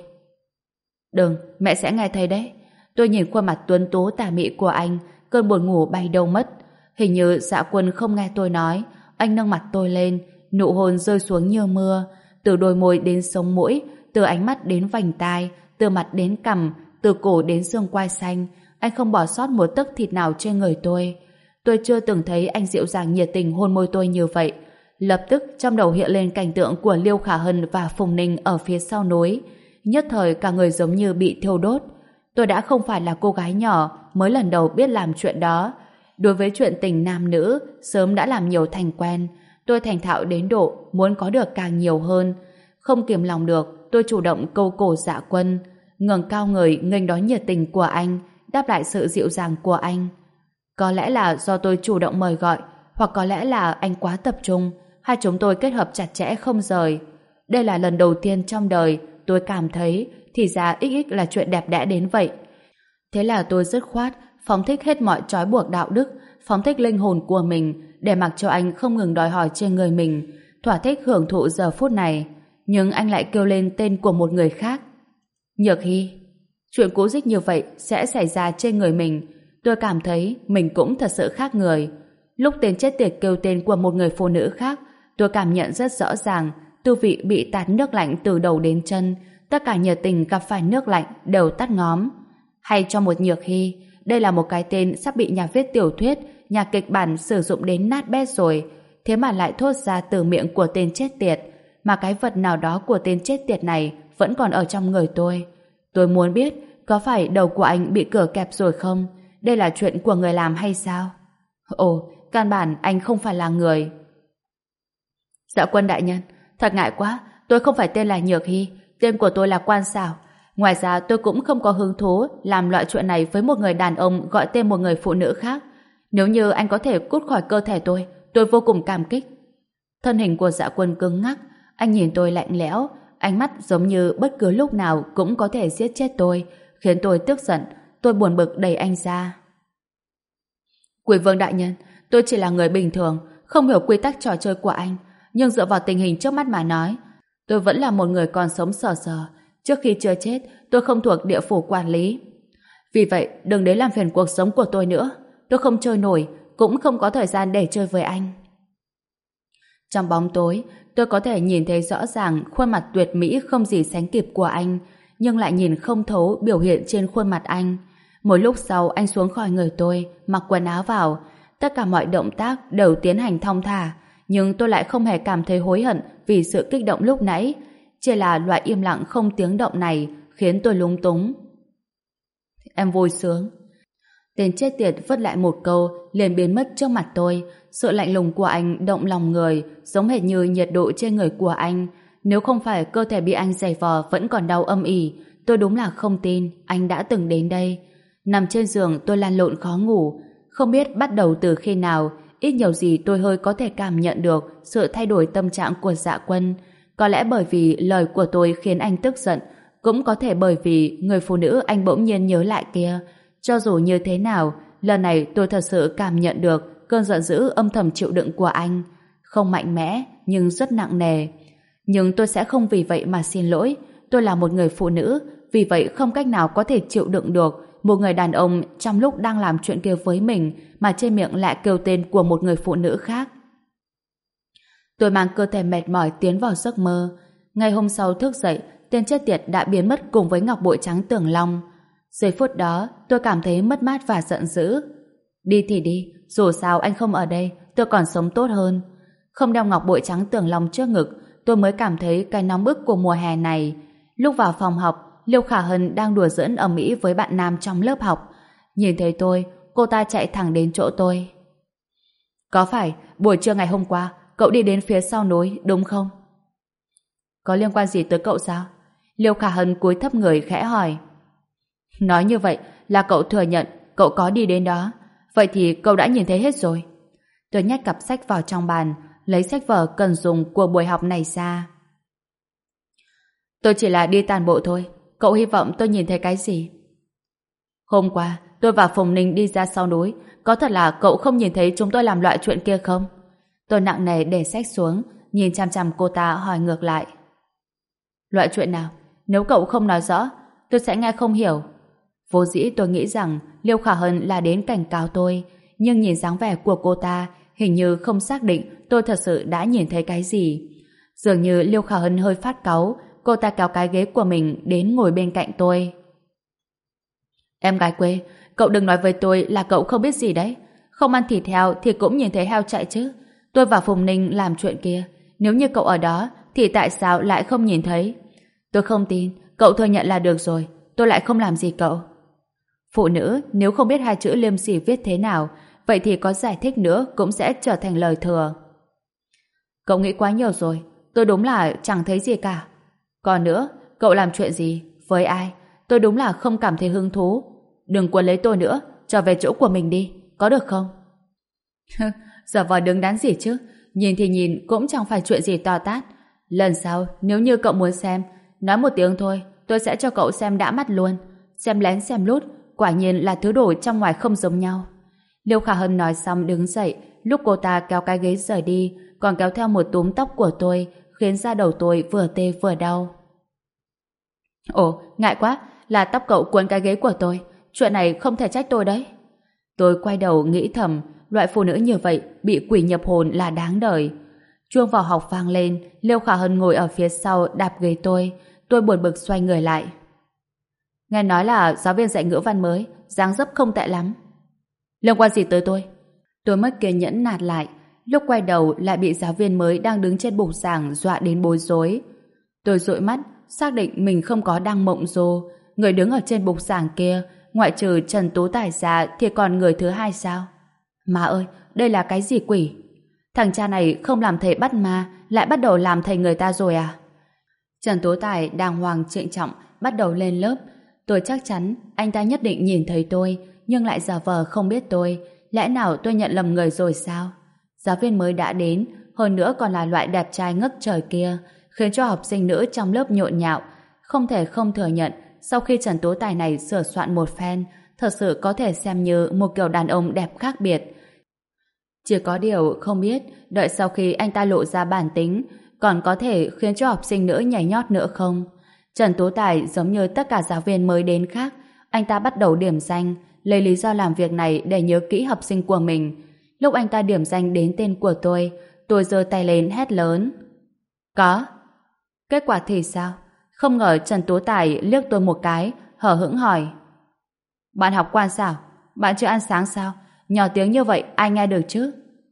Đừng, mẹ sẽ nghe thấy đấy. Tôi nhìn khuôn mặt tuấn tú tà mị của anh, cơn buồn ngủ bay đâu mất. Hình như Dạ Quân không nghe tôi nói, anh nâng mặt tôi lên, nụ hôn rơi xuống như mưa, từ đôi môi đến sống mũi, từ ánh mắt đến vành tai, từ mặt đến cằm, từ cổ đến xương quai xanh, anh không bỏ sót một tấc thịt nào trên người tôi. Tôi chưa từng thấy anh dịu dàng nhiệt tình hôn môi tôi như vậy. Lập tức trong đầu hiện lên cảnh tượng của Liêu Khả Hân và Phùng Ninh ở phía sau núi. Nhất thời cả người giống như bị thiêu đốt. Tôi đã không phải là cô gái nhỏ mới lần đầu biết làm chuyện đó. Đối với chuyện tình nam nữ, sớm đã làm nhiều thành quen. Tôi thành thạo đến độ muốn có được càng nhiều hơn. Không kiềm lòng được, tôi chủ động câu cổ Dạ Quân, ngẩng cao người nghênh đón nhiệt tình của anh, đáp lại sự dịu dàng của anh. Có lẽ là do tôi chủ động mời gọi, hoặc có lẽ là anh quá tập trung, hai chúng tôi kết hợp chặt chẽ không rời. Đây là lần đầu tiên trong đời tôi cảm thấy thì ra ích ích là chuyện đẹp đẽ đến vậy. Thế là tôi dứt khoát phóng thích hết mọi trói buộc đạo đức, phóng thích linh hồn của mình để mặc cho anh không ngừng đòi hỏi trên người mình, thỏa thích hưởng thụ giờ phút này. Nhưng anh lại kêu lên tên của một người khác. Nhược Hy. Chuyện cố dích như vậy sẽ xảy ra trên người mình. Tôi cảm thấy mình cũng thật sự khác người. Lúc tên chết tiệt kêu tên của một người phụ nữ khác, tôi cảm nhận rất rõ ràng tư vị bị tạt nước lạnh từ đầu đến chân. Tất cả nhiệt tình gặp phải nước lạnh đều tắt ngóm. Hay cho một Nhược Hy, đây là một cái tên sắp bị nhà viết tiểu thuyết, nhà kịch bản sử dụng đến nát bét rồi. Thế mà lại thốt ra từ miệng của tên chết tiệt. Mà cái vật nào đó của tên chết tiệt này vẫn còn ở trong người tôi. Tôi muốn biết có phải đầu của anh bị cửa kẹp rồi không? Đây là chuyện của người làm hay sao? Ồ, căn bản anh không phải là người. Dạ Quân đại nhân, thật ngại quá, tôi không phải tên là Nhược Hy, tên của tôi là Quan Xảo. Ngoài ra tôi cũng không có hứng thú làm loại chuyện này với một người đàn ông gọi tên một người phụ nữ khác. Nếu như anh có thể cút khỏi cơ thể tôi, tôi vô cùng cảm kích. Thân hình của Dạ Quân cứng ngắc, anh nhìn tôi lạnh lẽo, ánh mắt giống như bất cứ lúc nào cũng có thể giết chết tôi, khiến tôi tức giận. Tôi buồn bực đẩy anh ra. Quỷ Vương đại nhân, tôi chỉ là người bình thường, không hiểu quy tắc trò chơi của anh, nhưng dựa vào tình hình trước mắt mà nói, tôi vẫn là một người còn sống sờ sờ. Trước khi chưa chết, tôi không thuộc địa phủ quản lý. Vì vậy, đừng đến làm phiền cuộc sống của tôi nữa. Tôi không chơi nổi, cũng không có thời gian để chơi với anh. Trong bóng tối, tôi có thể nhìn thấy rõ ràng khuôn mặt tuyệt mỹ không gì sánh kịp của anh, nhưng lại nhìn không thấu biểu hiện trên khuôn mặt anh. Một lúc sau anh xuống khỏi người tôi, mặc quần áo vào. Tất cả mọi động tác đều tiến hành thong thả, nhưng tôi lại không hề cảm thấy hối hận vì sự kích động lúc nãy. Chỉ là loại im lặng không tiếng động này khiến tôi lúng túng. Em vui sướng. Tên chết tiệt vứt lại một câu liền biến mất trước mặt tôi. Sự lạnh lùng của anh động lòng người, giống hệt như nhiệt độ trên người của anh. Nếu không phải cơ thể bị anh giày vò vẫn còn đau âm ỉ, tôi đúng là không tin anh đã từng đến đây. Nằm trên giường tôi lăn lộn khó ngủ. Không biết bắt đầu từ khi nào, ít nhiều gì tôi hơi có thể cảm nhận được sự thay đổi tâm trạng của Dạ Quân. Có lẽ bởi vì lời của tôi khiến anh tức giận, cũng có thể bởi vì người phụ nữ anh bỗng nhiên nhớ lại kia. Cho dù như thế nào, lần này tôi thật sự cảm nhận được cơn giận dữ âm thầm chịu đựng của anh. Không mạnh mẽ, nhưng rất nặng nề. Nhưng tôi sẽ không vì vậy mà xin lỗi. Tôi là một người phụ nữ, vì vậy không cách nào có thể chịu đựng được một người đàn ông trong lúc đang làm chuyện kia với mình mà trên miệng lại kêu tên của một người phụ nữ khác. Tôi mang cơ thể mệt mỏi tiến vào giấc mơ. Ngày hôm sau thức dậy, tên chết tiệt đã biến mất cùng với ngọc bội trắng Tưởng Long. Giây phút đó, tôi cảm thấy mất mát và giận dữ. Đi thì đi, dù sao anh không ở đây, tôi còn sống tốt hơn. Không đeo ngọc bội trắng Tưởng Long trước ngực, tôi mới cảm thấy cái nóng bức của mùa hè này. Lúc vào phòng học, Liêu Khả Hân đang đùa giỡn ầm ĩ với bạn nam trong lớp học. Nhìn thấy tôi, cô ta chạy thẳng đến chỗ tôi. Có phải buổi trưa ngày hôm qua cậu đi đến phía sau núi đúng không? Có liên quan gì tới cậu sao? Liêu Khả Hân cúi thấp người khẽ hỏi. Nói như vậy là cậu thừa nhận cậu có đi đến đó. Vậy thì cậu đã nhìn thấy hết rồi. Tôi nhét cặp sách vào trong bàn, lấy sách vở cần dùng của buổi học này ra. Tôi chỉ là đi tàn bộ thôi. Cậu hy vọng tôi nhìn thấy cái gì? Hôm qua tôi và Phùng Ninh đi ra sau núi. Có thật là cậu không nhìn thấy chúng tôi làm loại chuyện kia không? Tôi nặng nề để sách xuống, nhìn chằm chằm cô ta hỏi ngược lại. Loại chuyện nào? Nếu cậu không nói rõ, tôi sẽ nghe không hiểu. Vô dĩ tôi nghĩ rằng Liêu Khả Hân là đến cảnh cáo tôi, nhưng nhìn dáng vẻ của cô ta hình như không xác định tôi thật sự đã nhìn thấy cái gì. Dường như Liêu Khả Hân hơi phát cáu, cô ta kéo cái ghế của mình đến ngồi bên cạnh tôi. Em gái quê, cậu đừng nói với tôi là cậu không biết gì đấy. Không ăn thịt heo thì cũng nhìn thấy heo chạy chứ. Tôi và Phùng Ninh làm chuyện kia, nếu như cậu ở đó thì tại sao lại không nhìn thấy? Tôi không tin, cậu thừa nhận là được rồi. Tôi lại không làm gì cậu. Phụ nữ nếu không biết hai chữ liêm sỉ viết thế nào, vậy thì có giải thích nữa cũng sẽ trở thành lời thừa. Cậu nghĩ quá nhiều rồi, tôi đúng là chẳng thấy gì cả. Còn nữa, cậu làm chuyện gì? Với ai? Tôi đúng là không cảm thấy hứng thú. Đừng quấn lấy tôi nữa, trở về chỗ của mình đi, có được không? Giờ vò đứng đắn gì chứ? Nhìn thì nhìn cũng chẳng phải chuyện gì to tát. Lần sau, nếu như cậu muốn xem, nói một tiếng thôi, tôi sẽ cho cậu xem đã mắt luôn. Xem lén xem lút, quả nhiên là thứ đồ trong ngoài không giống nhau. Liêu Khả Hân nói xong đứng dậy, lúc cô ta kéo cái ghế rời đi, còn kéo theo một túm tóc của tôi, khiến da đầu tôi vừa tê vừa đau. Ồ, ngại quá, là tóc cậu cuốn cái ghế của tôi. Chuyện này không thể trách tôi đấy. Tôi quay đầu nghĩ thầm, loại phụ nữ như vậy bị quỷ nhập hồn là đáng đời. Chuông vào học vang lên, Liêu Khả Hân ngồi ở phía sau đạp ghế tôi. Tôi buồn bực xoay người lại. Nghe nói là giáo viên dạy ngữ văn mới, dáng dấp không tệ lắm. Liên quan gì tới tôi? Tôi mất kiên nhẫn nạt lại. Lúc quay đầu lại bị giáo viên mới đang đứng trên bục giảng dọa đến bối rối. Tôi dụi mắt, xác định mình không có đang mộng du. Người đứng ở trên bục giảng kia, ngoại trừ Trần Tú Tài ra thì còn người thứ hai sao? Má ơi, đây là cái gì quỷ? Thằng cha này không làm thầy bắt ma, lại bắt đầu làm thầy người ta rồi à? Trần Tú Tài đàng hoàng trịnh trọng bắt đầu lên lớp. Tôi chắc chắn anh ta nhất định nhìn thấy tôi, nhưng lại giả vờ không biết tôi. Lẽ nào tôi nhận lầm người rồi sao? Giáo viên mới đã đến, hơn nữa còn là loại đẹp trai ngất trời kia, khiến cho học sinh nữ trong lớp nhộn nhạo. Không thể không thừa nhận, sau khi Trần Tú Tài này sửa soạn một phen, thật sự có thể xem như một kiểu đàn ông đẹp khác biệt. Chỉ có điều không biết, đợi sau khi anh ta lộ ra bản tính, còn có thể khiến cho học sinh nữ nhảy nhót nữa không? Trần Tú Tài giống như tất cả giáo viên mới đến khác, anh ta bắt đầu điểm danh, lấy lý do làm việc này để nhớ kỹ học sinh của mình. Lúc anh ta điểm danh đến tên của tôi, tôi giơ tay lên hét lớn. Có. Kết quả thì sao? Không ngờ Trần Tú Tài liếc tôi một cái, hờ hững hỏi. Bạn học quan sao? Bạn chưa ăn sáng sao? Nhỏ tiếng như vậy ai nghe được chứ?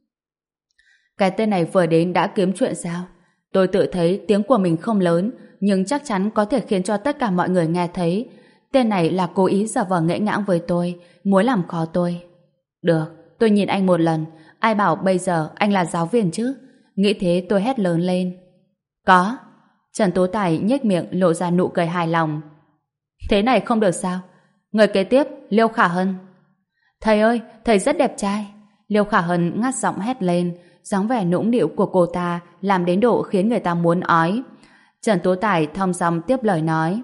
Cái tên này vừa đến đã kiếm chuyện sao? Tôi tự thấy tiếng của mình không lớn, nhưng chắc chắn có thể khiến cho tất cả mọi người nghe thấy. Tên này là cố ý giả vờ ngẽ ngãng với tôi, muốn làm khó tôi. Được, tôi nhìn anh một lần. Ai bảo bây giờ anh là giáo viên chứ? Nghĩ thế tôi hét lớn lên. Có. Trần Tú Tài nhếch miệng lộ ra nụ cười hài lòng. Thế này không được sao? Người kế tiếp, Liêu Khả Hân. Thầy ơi, thầy rất đẹp trai. Liêu Khả Hân ngắt giọng hét lên, dáng vẻ nũng nịu của cô ta làm đến độ khiến người ta muốn ói. Trần Tú Tài thong dong tiếp lời nói.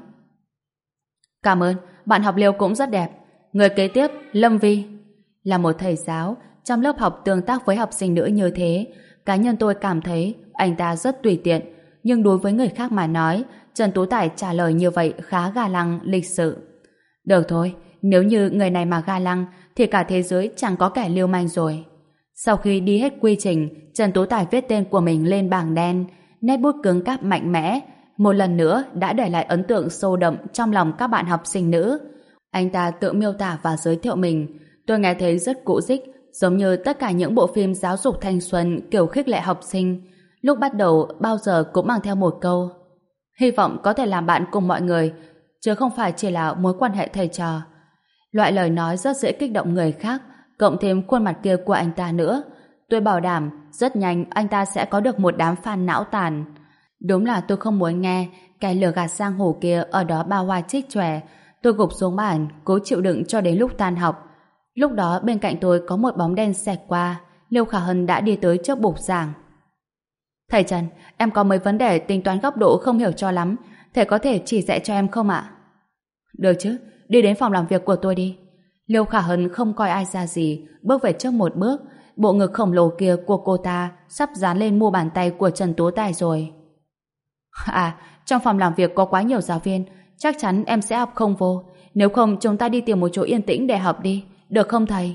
Cảm ơn, bạn học Liêu cũng rất đẹp. Người kế tiếp, Lâm Vi. Là một thầy giáo, trong lớp học tương tác với học sinh nữ như thế, cá nhân tôi cảm thấy anh ta rất tùy tiện, nhưng đối với người khác mà nói, Trần Tú Tài trả lời như vậy khá ga lăng, lịch sự. Được thôi, nếu như người này mà ga lăng, thì cả thế giới chẳng có kẻ lưu manh rồi. Sau khi đi hết quy trình, Trần Tú Tài viết tên của mình lên bảng đen, nét bút cứng cáp mạnh mẽ, một lần nữa đã để lại ấn tượng sâu đậm trong lòng các bạn học sinh nữ. Anh ta tự miêu tả và giới thiệu mình, tôi nghe thấy rất cũ dích, giống như tất cả những bộ phim giáo dục thanh xuân kiểu khích lệ học sinh. Lúc bắt đầu bao giờ cũng mang theo một câu: hy vọng có thể làm bạn cùng mọi người, chứ không phải chỉ là mối quan hệ thầy trò. Loại lời nói rất dễ kích động người khác, cộng thêm khuôn mặt kia của anh ta nữa. Tôi bảo đảm rất nhanh anh ta sẽ có được một đám fan não tàn. Đúng là tôi không muốn nghe cái lừa gạt giang hồ kia ở đó bao hoa trích chòe. Tôi gục xuống bàn, cố chịu đựng cho đến lúc tan học. Lúc đó bên cạnh tôi có một bóng đen xẹt qua. Liêu Khả Hân đã đi tới trước bục giảng. Thầy Trần, em có mấy vấn đề tính toán góc độ không hiểu cho lắm. Thầy có thể chỉ dạy cho em không ạ? Được chứ, đi đến phòng làm việc của tôi đi. Liêu Khả Hân không coi ai ra gì, bước về trước một bước. Bộ ngực khổng lồ kia của cô ta sắp dán lên mu bàn tay của Trần Tú Tài rồi. À, trong phòng làm việc có quá nhiều giáo viên, chắc chắn em sẽ học không vô. Nếu không chúng ta đi tìm một chỗ yên tĩnh để học đi, được không thầy?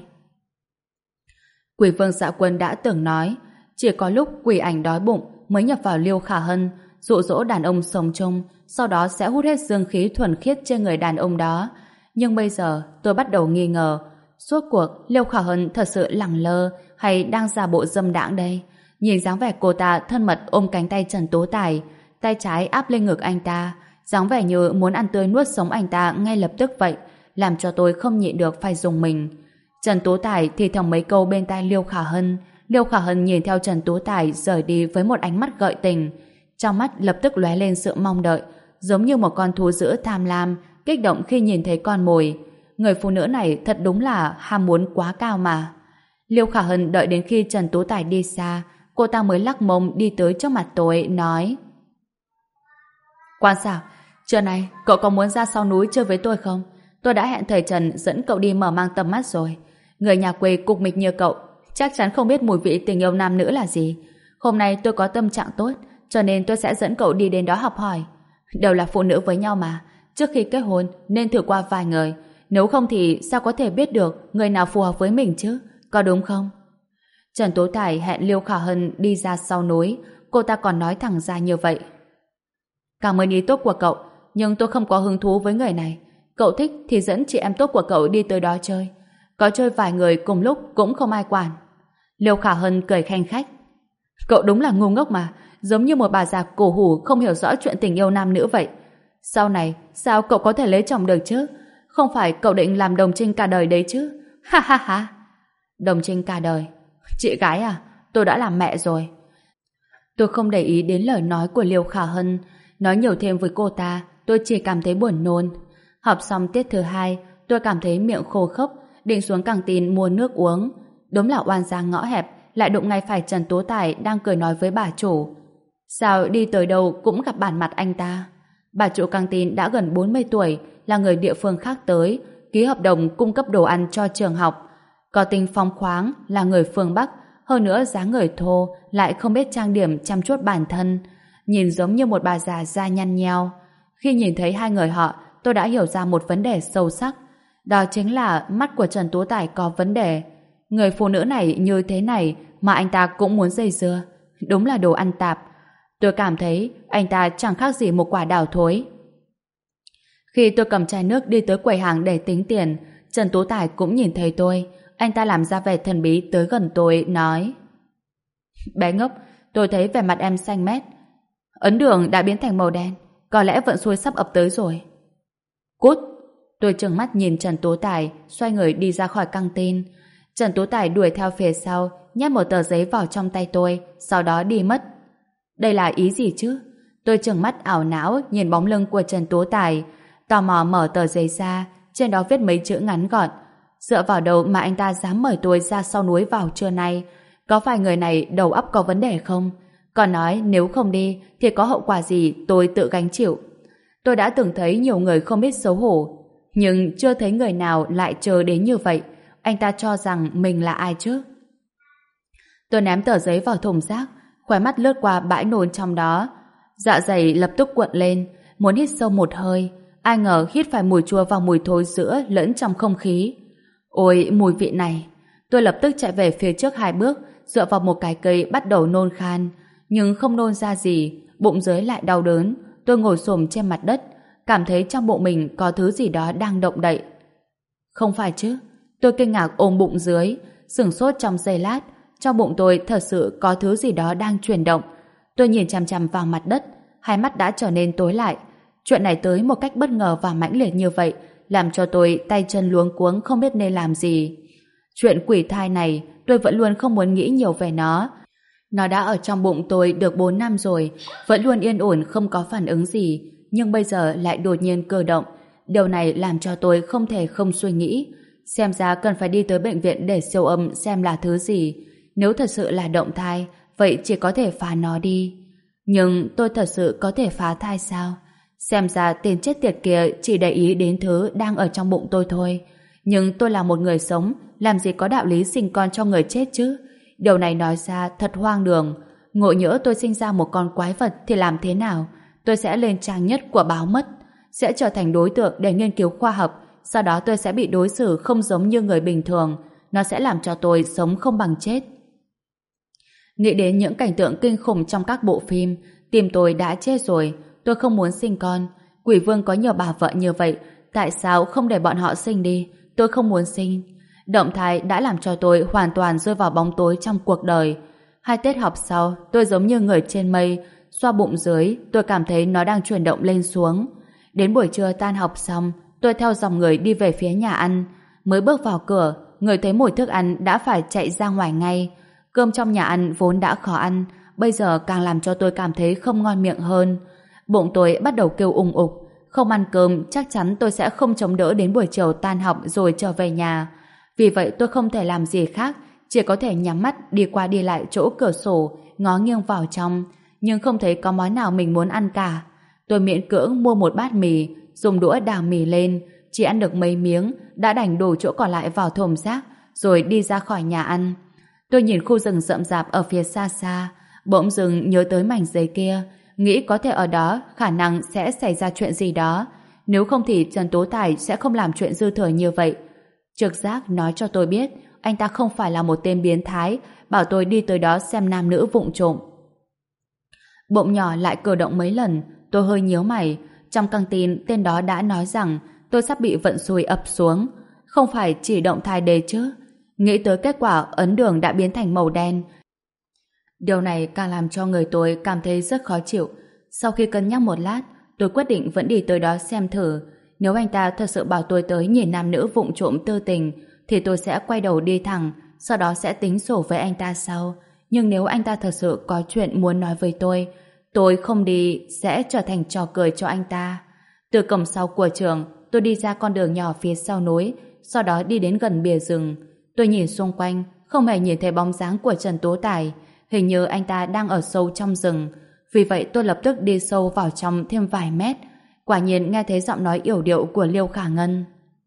Quỷ vương Dạ Quân đã từng nói, chỉ có lúc quỷ ảnh đói bụng mới nhập vào Liêu Khả Hân, dụ dỗ đàn ông sống chung, sau đó sẽ hút hết dương khí thuần khiết trên người đàn ông đó. Nhưng bây giờ tôi bắt đầu nghi ngờ, suốt cuộc Liêu Khả Hân thật sự lẳng lơ hay đang giả bộ dâm đãng đây? Nhìn dáng vẻ cô ta thân mật ôm cánh tay Trần Tú Tài, tay trái áp lên ngực anh ta, dáng vẻ như muốn ăn tươi nuốt sống anh ta ngay lập tức vậy, làm cho tôi không nhịn được phải dùng mình. Trần Tú Tài thì thầm mấy câu bên tai Liêu Khả Hân. Liêu Khả Hân nhìn theo Trần Tú Tài rời đi với một ánh mắt gợi tình, trong mắt lập tức lóe lên sự mong đợi, giống như một con thú dữ tham lam, kích động khi nhìn thấy con mồi. Người phụ nữ này thật đúng là ham muốn quá cao mà. Liêu Khả Hân đợi đến khi Trần Tú Tài đi xa, cô ta mới lắc mông đi tới trước mặt tôi, nói: Quan sao, trưa nay cậu có muốn ra sau núi chơi với tôi không? Tôi đã hẹn thầy Trần dẫn cậu đi mở mang tầm mắt rồi. Người nhà quê cục mịch như cậu chắc chắn không biết mùi vị tình yêu nam nữ là gì. Hôm nay tôi có tâm trạng tốt, cho nên tôi sẽ dẫn cậu đi đến đó học hỏi. Đều là phụ nữ với nhau mà, trước khi kết hôn nên thử qua vài người, nếu không thì sao có thể biết được người nào phù hợp với mình chứ, có đúng không? Trần Tú Tài hẹn Liêu Khả Hân đi ra sau núi, cô ta còn nói thẳng ra như vậy. Cảm ơn ý tốt của cậu, nhưng tôi không có hứng thú với người này. Cậu thích thì dẫn chị em tốt của cậu đi tới đó chơi. Có chơi vài người cùng lúc cũng không ai quản. Liêu Khả Hân cười khanh khách. Cậu đúng là ngu ngốc mà, giống như một bà già cổ hủ không hiểu rõ chuyện tình yêu nam nữ vậy. Sau này, sao cậu có thể lấy chồng được chứ? Không phải cậu định làm đồng trinh cả đời đấy chứ? Ha ha ha. Đồng trinh cả đời. Chị gái à, tôi đã làm mẹ rồi. Tôi không để ý đến lời nói của Liêu Khả Hân. Nói nhiều thêm với cô ta, tôi chỉ cảm thấy buồn nôn. Học xong tiết thứ hai, tôi cảm thấy miệng khô khốc, định xuống căng tin mua nước uống. Đúng là oan gia ngõ hẹp, lại đụng ngay phải Trần Tú Tài đang cười nói với bà chủ. Sao đi tới đâu cũng gặp bản mặt anh ta? Bà chủ căng tin đã gần bốn mươi tuổi, là người địa phương khác tới, ký hợp đồng cung cấp đồ ăn cho trường học. Có tính phóng khoáng, là người phương Bắc, hơn nữa dáng người thô, lại không biết trang điểm chăm chút bản thân, nhìn giống như một bà già da nhăn nheo. Khi nhìn thấy hai người họ, tôi đã hiểu ra một vấn đề sâu sắc. Đó chính là mắt của Trần Tú Tài có vấn đề. Người phụ nữ này như thế này mà anh ta cũng muốn dây dưa. Đúng là đồ ăn tạp. Tôi cảm thấy anh ta chẳng khác gì một quả đào thối. Khi tôi cầm chai nước đi tới quầy hàng để tính tiền, Trần Tú Tài cũng nhìn thấy tôi. Anh ta làm ra vẻ thần bí tới gần tôi, nói: Bé ngốc, tôi thấy vẻ mặt em xanh mét. Ấn đường đã biến thành màu đen, có lẽ vận xui sắp ập tới rồi. Cút! Tôi trừng mắt nhìn Trần Tú Tài, xoay người đi ra khỏi căng tin. Trần Tú Tài đuổi theo phía sau, nhét một tờ giấy vào trong tay tôi, sau đó đi mất. Đây là ý gì chứ? Tôi trừng mắt ảo não nhìn bóng lưng của Trần Tú Tài, tò mò mở tờ giấy ra, trên đó viết mấy chữ ngắn gọn: dựa vào đâu mà anh ta dám mời tôi ra sau núi vào trưa nay? Có phải người này đầu óc có vấn đề không? Còn nói nếu không đi thì có hậu quả gì tôi tự gánh chịu. Tôi đã từng thấy nhiều người không biết xấu hổ, nhưng chưa thấy người nào lại chờ đến như vậy. Anh ta cho rằng mình là ai chứ? Tôi ném tờ giấy vào thùng rác, khóe mắt lướt qua bãi nôn trong đó. Dạ dày lập tức cuộn lên, muốn hít sâu một hơi. Ai ngờ hít phải mùi chua và mùi thối sữa lẫn trong không khí. Ôi, mùi vị này! Tôi lập tức chạy về phía trước hai bước, dựa vào một cái cây bắt đầu nôn khan. Nhưng không nôn ra gì, bụng dưới lại đau đớn. Tôi ngồi xổm trên mặt đất, cảm thấy trong bụng mình có thứ gì đó đang động đậy. Không phải chứ? Tôi kinh ngạc ôm bụng dưới, sửng sốt trong giây lát. Trong bụng tôi thật sự có thứ gì đó đang chuyển động. Tôi nhìn chằm chằm vào mặt đất, hai mắt đã trở nên tối lại. Chuyện này tới một cách bất ngờ và mãnh liệt như vậy, làm cho tôi tay chân luống cuống không biết nên làm gì. Chuyện quỷ thai này, tôi vẫn luôn không muốn nghĩ nhiều về nó. Nó đã ở trong bụng tôi được bốn năm rồi, vẫn luôn yên ổn không có phản ứng gì, nhưng bây giờ lại đột nhiên cơ động. Điều này làm cho tôi không thể không suy nghĩ. Xem ra cần phải đi tới bệnh viện để siêu âm xem là thứ gì. Nếu thật sự là động thai, vậy chỉ có thể phá nó đi. Nhưng tôi thật sự có thể phá thai sao? Xem ra tên chết tiệt kia chỉ để ý đến thứ đang ở trong bụng tôi thôi. Nhưng tôi là một người sống, làm gì có đạo lý sinh con cho người chết chứ? Điều này nói ra thật hoang đường. Ngộ nhỡ tôi sinh ra một con quái vật thì làm thế nào? Tôi sẽ lên trang nhất của báo mất, sẽ trở thành đối tượng để nghiên cứu khoa học. Sau đó tôi sẽ bị đối xử không giống như người bình thường. Nó sẽ làm cho tôi sống không bằng chết. Nghĩ đến những cảnh tượng kinh khủng trong các bộ phim, tim tôi đã chết rồi. Tôi không muốn sinh con. Quỷ vương có nhiều bà vợ như vậy, tại sao không để bọn họ sinh đi? Tôi không muốn sinh. Động thai đã làm cho tôi hoàn toàn rơi vào bóng tối trong cuộc đời. Hai tiết học sau, tôi giống như người trên mây, xoa bụng dưới, tôi cảm thấy nó đang chuyển động lên xuống. Đến buổi trưa tan học xong, tôi theo dòng người đi về phía nhà ăn. Mới bước vào cửa, người thấy mùi thức ăn đã phải chạy ra ngoài ngay. Cơm trong nhà ăn vốn đã khó ăn, bây giờ càng làm cho tôi cảm thấy không ngon miệng hơn. Bụng tôi bắt đầu kêu ùng ục. Không ăn cơm, chắc chắn tôi sẽ không chống đỡ đến buổi chiều tan học rồi trở về nhà. Vì vậy tôi không thể làm gì khác, chỉ có thể nhắm mắt đi qua đi lại chỗ cửa sổ, ngó nghiêng vào trong, nhưng không thấy có món nào mình muốn ăn cả. Tôi miễn cưỡng mua một bát mì, dùng đũa đào mì lên, chỉ ăn được mấy miếng, đã đành đổ chỗ còn lại vào thùng rác, rồi đi ra khỏi nhà ăn. Tôi nhìn khu rừng rậm rạp ở phía xa xa, bỗng dưng nhớ tới mảnh giấy kia, nghĩ có thể ở đó khả năng sẽ xảy ra chuyện gì đó. Nếu không thì Trần Tố Tài sẽ không làm chuyện dư thừa như vậy. Trực giác nói cho tôi biết anh ta không phải là một tên biến thái, bảo tôi đi tới đó xem nam nữ vụng trộm. Bụng nhỏ lại cử động mấy lần, tôi hơi nhíu mày. Trong căng tin, tên đó đã nói rằng tôi sắp bị vận xui ập xuống. Không phải chỉ động thai đề chứ. Nghĩ tới kết quả ấn đường đã biến thành màu đen. Điều này càng làm cho người tôi cảm thấy rất khó chịu. Sau khi cân nhắc một lát, tôi quyết định vẫn đi tới đó xem thử. Nếu anh ta thật sự bảo tôi tới nhìn nam nữ vụng trộm tư tình, thì tôi sẽ quay đầu đi thẳng, sau đó sẽ tính sổ với anh ta sau. Nhưng nếu anh ta thật sự có chuyện muốn nói với tôi, tôi không đi sẽ trở thành trò cười cho anh ta. Từ cổng sau của trường, tôi đi ra con đường nhỏ phía sau núi, sau đó đi đến gần bìa rừng. Tôi nhìn xung quanh, không hề nhìn thấy bóng dáng của Trần Tố Tài. Hình như anh ta đang ở sâu trong rừng. Vì vậy tôi lập tức đi sâu vào trong thêm vài mét. Quả nhiên nghe thấy giọng nói yểu điệu của Liêu Khả Ngân.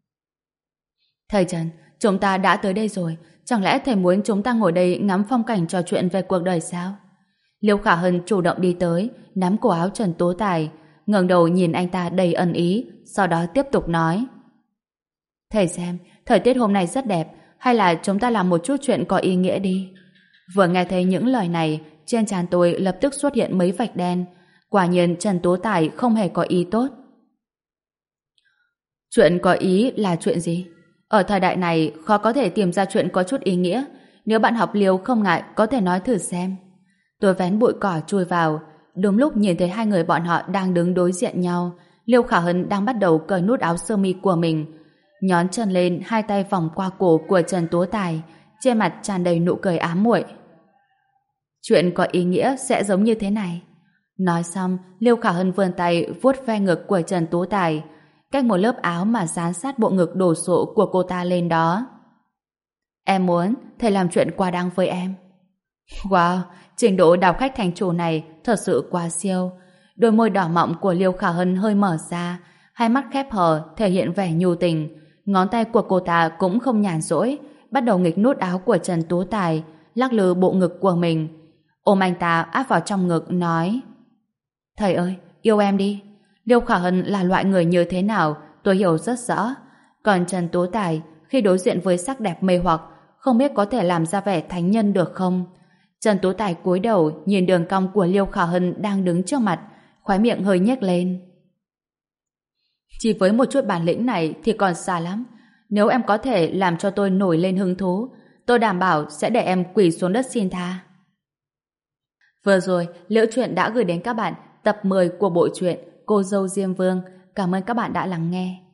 Thầy Trần, chúng ta đã tới đây rồi. Chẳng lẽ thầy muốn chúng ta ngồi đây ngắm phong cảnh trò chuyện về cuộc đời sao? Liêu Khả Hân chủ động đi tới, nắm cổ áo Trần Tố Tài, ngẩng đầu nhìn anh ta đầy ẩn ý, sau đó tiếp tục nói. Thầy xem, thời tiết hôm nay rất đẹp, hay là chúng ta làm một chút chuyện có ý nghĩa đi. Vừa nghe thấy những lời này, trên trán tôi lập tức xuất hiện mấy vạch đen. Quả nhiên Trần Tố Tài không hề có ý tốt. Chuyện có ý là chuyện gì? Ở thời đại này khó có thể tìm ra chuyện có chút ý nghĩa. Nếu bạn học Liêu không ngại có thể nói thử xem. Tôi vén bụi cỏ chui vào. Đúng lúc nhìn thấy hai người bọn họ đang đứng đối diện nhau. Liêu Khả Hân đang bắt đầu cởi nút áo sơ mi của mình. Nhón chân lên, hai tay vòng qua cổ của Trần Tố Tài, trên mặt tràn đầy nụ cười ám muội. Chuyện có ý nghĩa sẽ giống như thế này. Nói xong, Liêu Khả Hân vươn tay vuốt ve ngực của Trần Tố Tài, cách một lớp áo mà dán sát bộ ngực đồ sộ của cô ta lên đó. Em muốn thầy làm chuyện quá đáng với em. Wow, trình độ đào khách thành chủ này thật sự quá siêu. Đôi môi đỏ mọng của Liêu Khả Hân hơi mở ra, hai mắt khép hờ thể hiện vẻ nhu tình. Ngón tay của cô ta cũng không nhàn rỗi, bắt đầu nghịch nút áo của Trần Tố Tài, lắc lư bộ ngực của mình. Ôm anh ta áp vào trong ngực nói: Thầy ơi, yêu em đi. Liêu Khả Hân là loại người như thế nào tôi hiểu rất rõ. Còn Trần Tố Tài khi đối diện với sắc đẹp mê hoặc không biết có thể làm ra vẻ thánh nhân được không. Trần Tố Tài cúi đầu nhìn đường cong của Liêu Khả Hân đang đứng trước mặt, khóe miệng hơi nhếch lên. Chỉ với một chút bản lĩnh này thì còn xa lắm. Nếu em có thể làm cho tôi nổi lên hứng thú, tôi đảm bảo sẽ để em quỳ xuống đất xin tha. Vừa rồi, Liễu Chuyện đã gửi đến các bạn tập mười của bộ truyện Cô dâu Diêm Vương. Cảm ơn các bạn đã lắng nghe.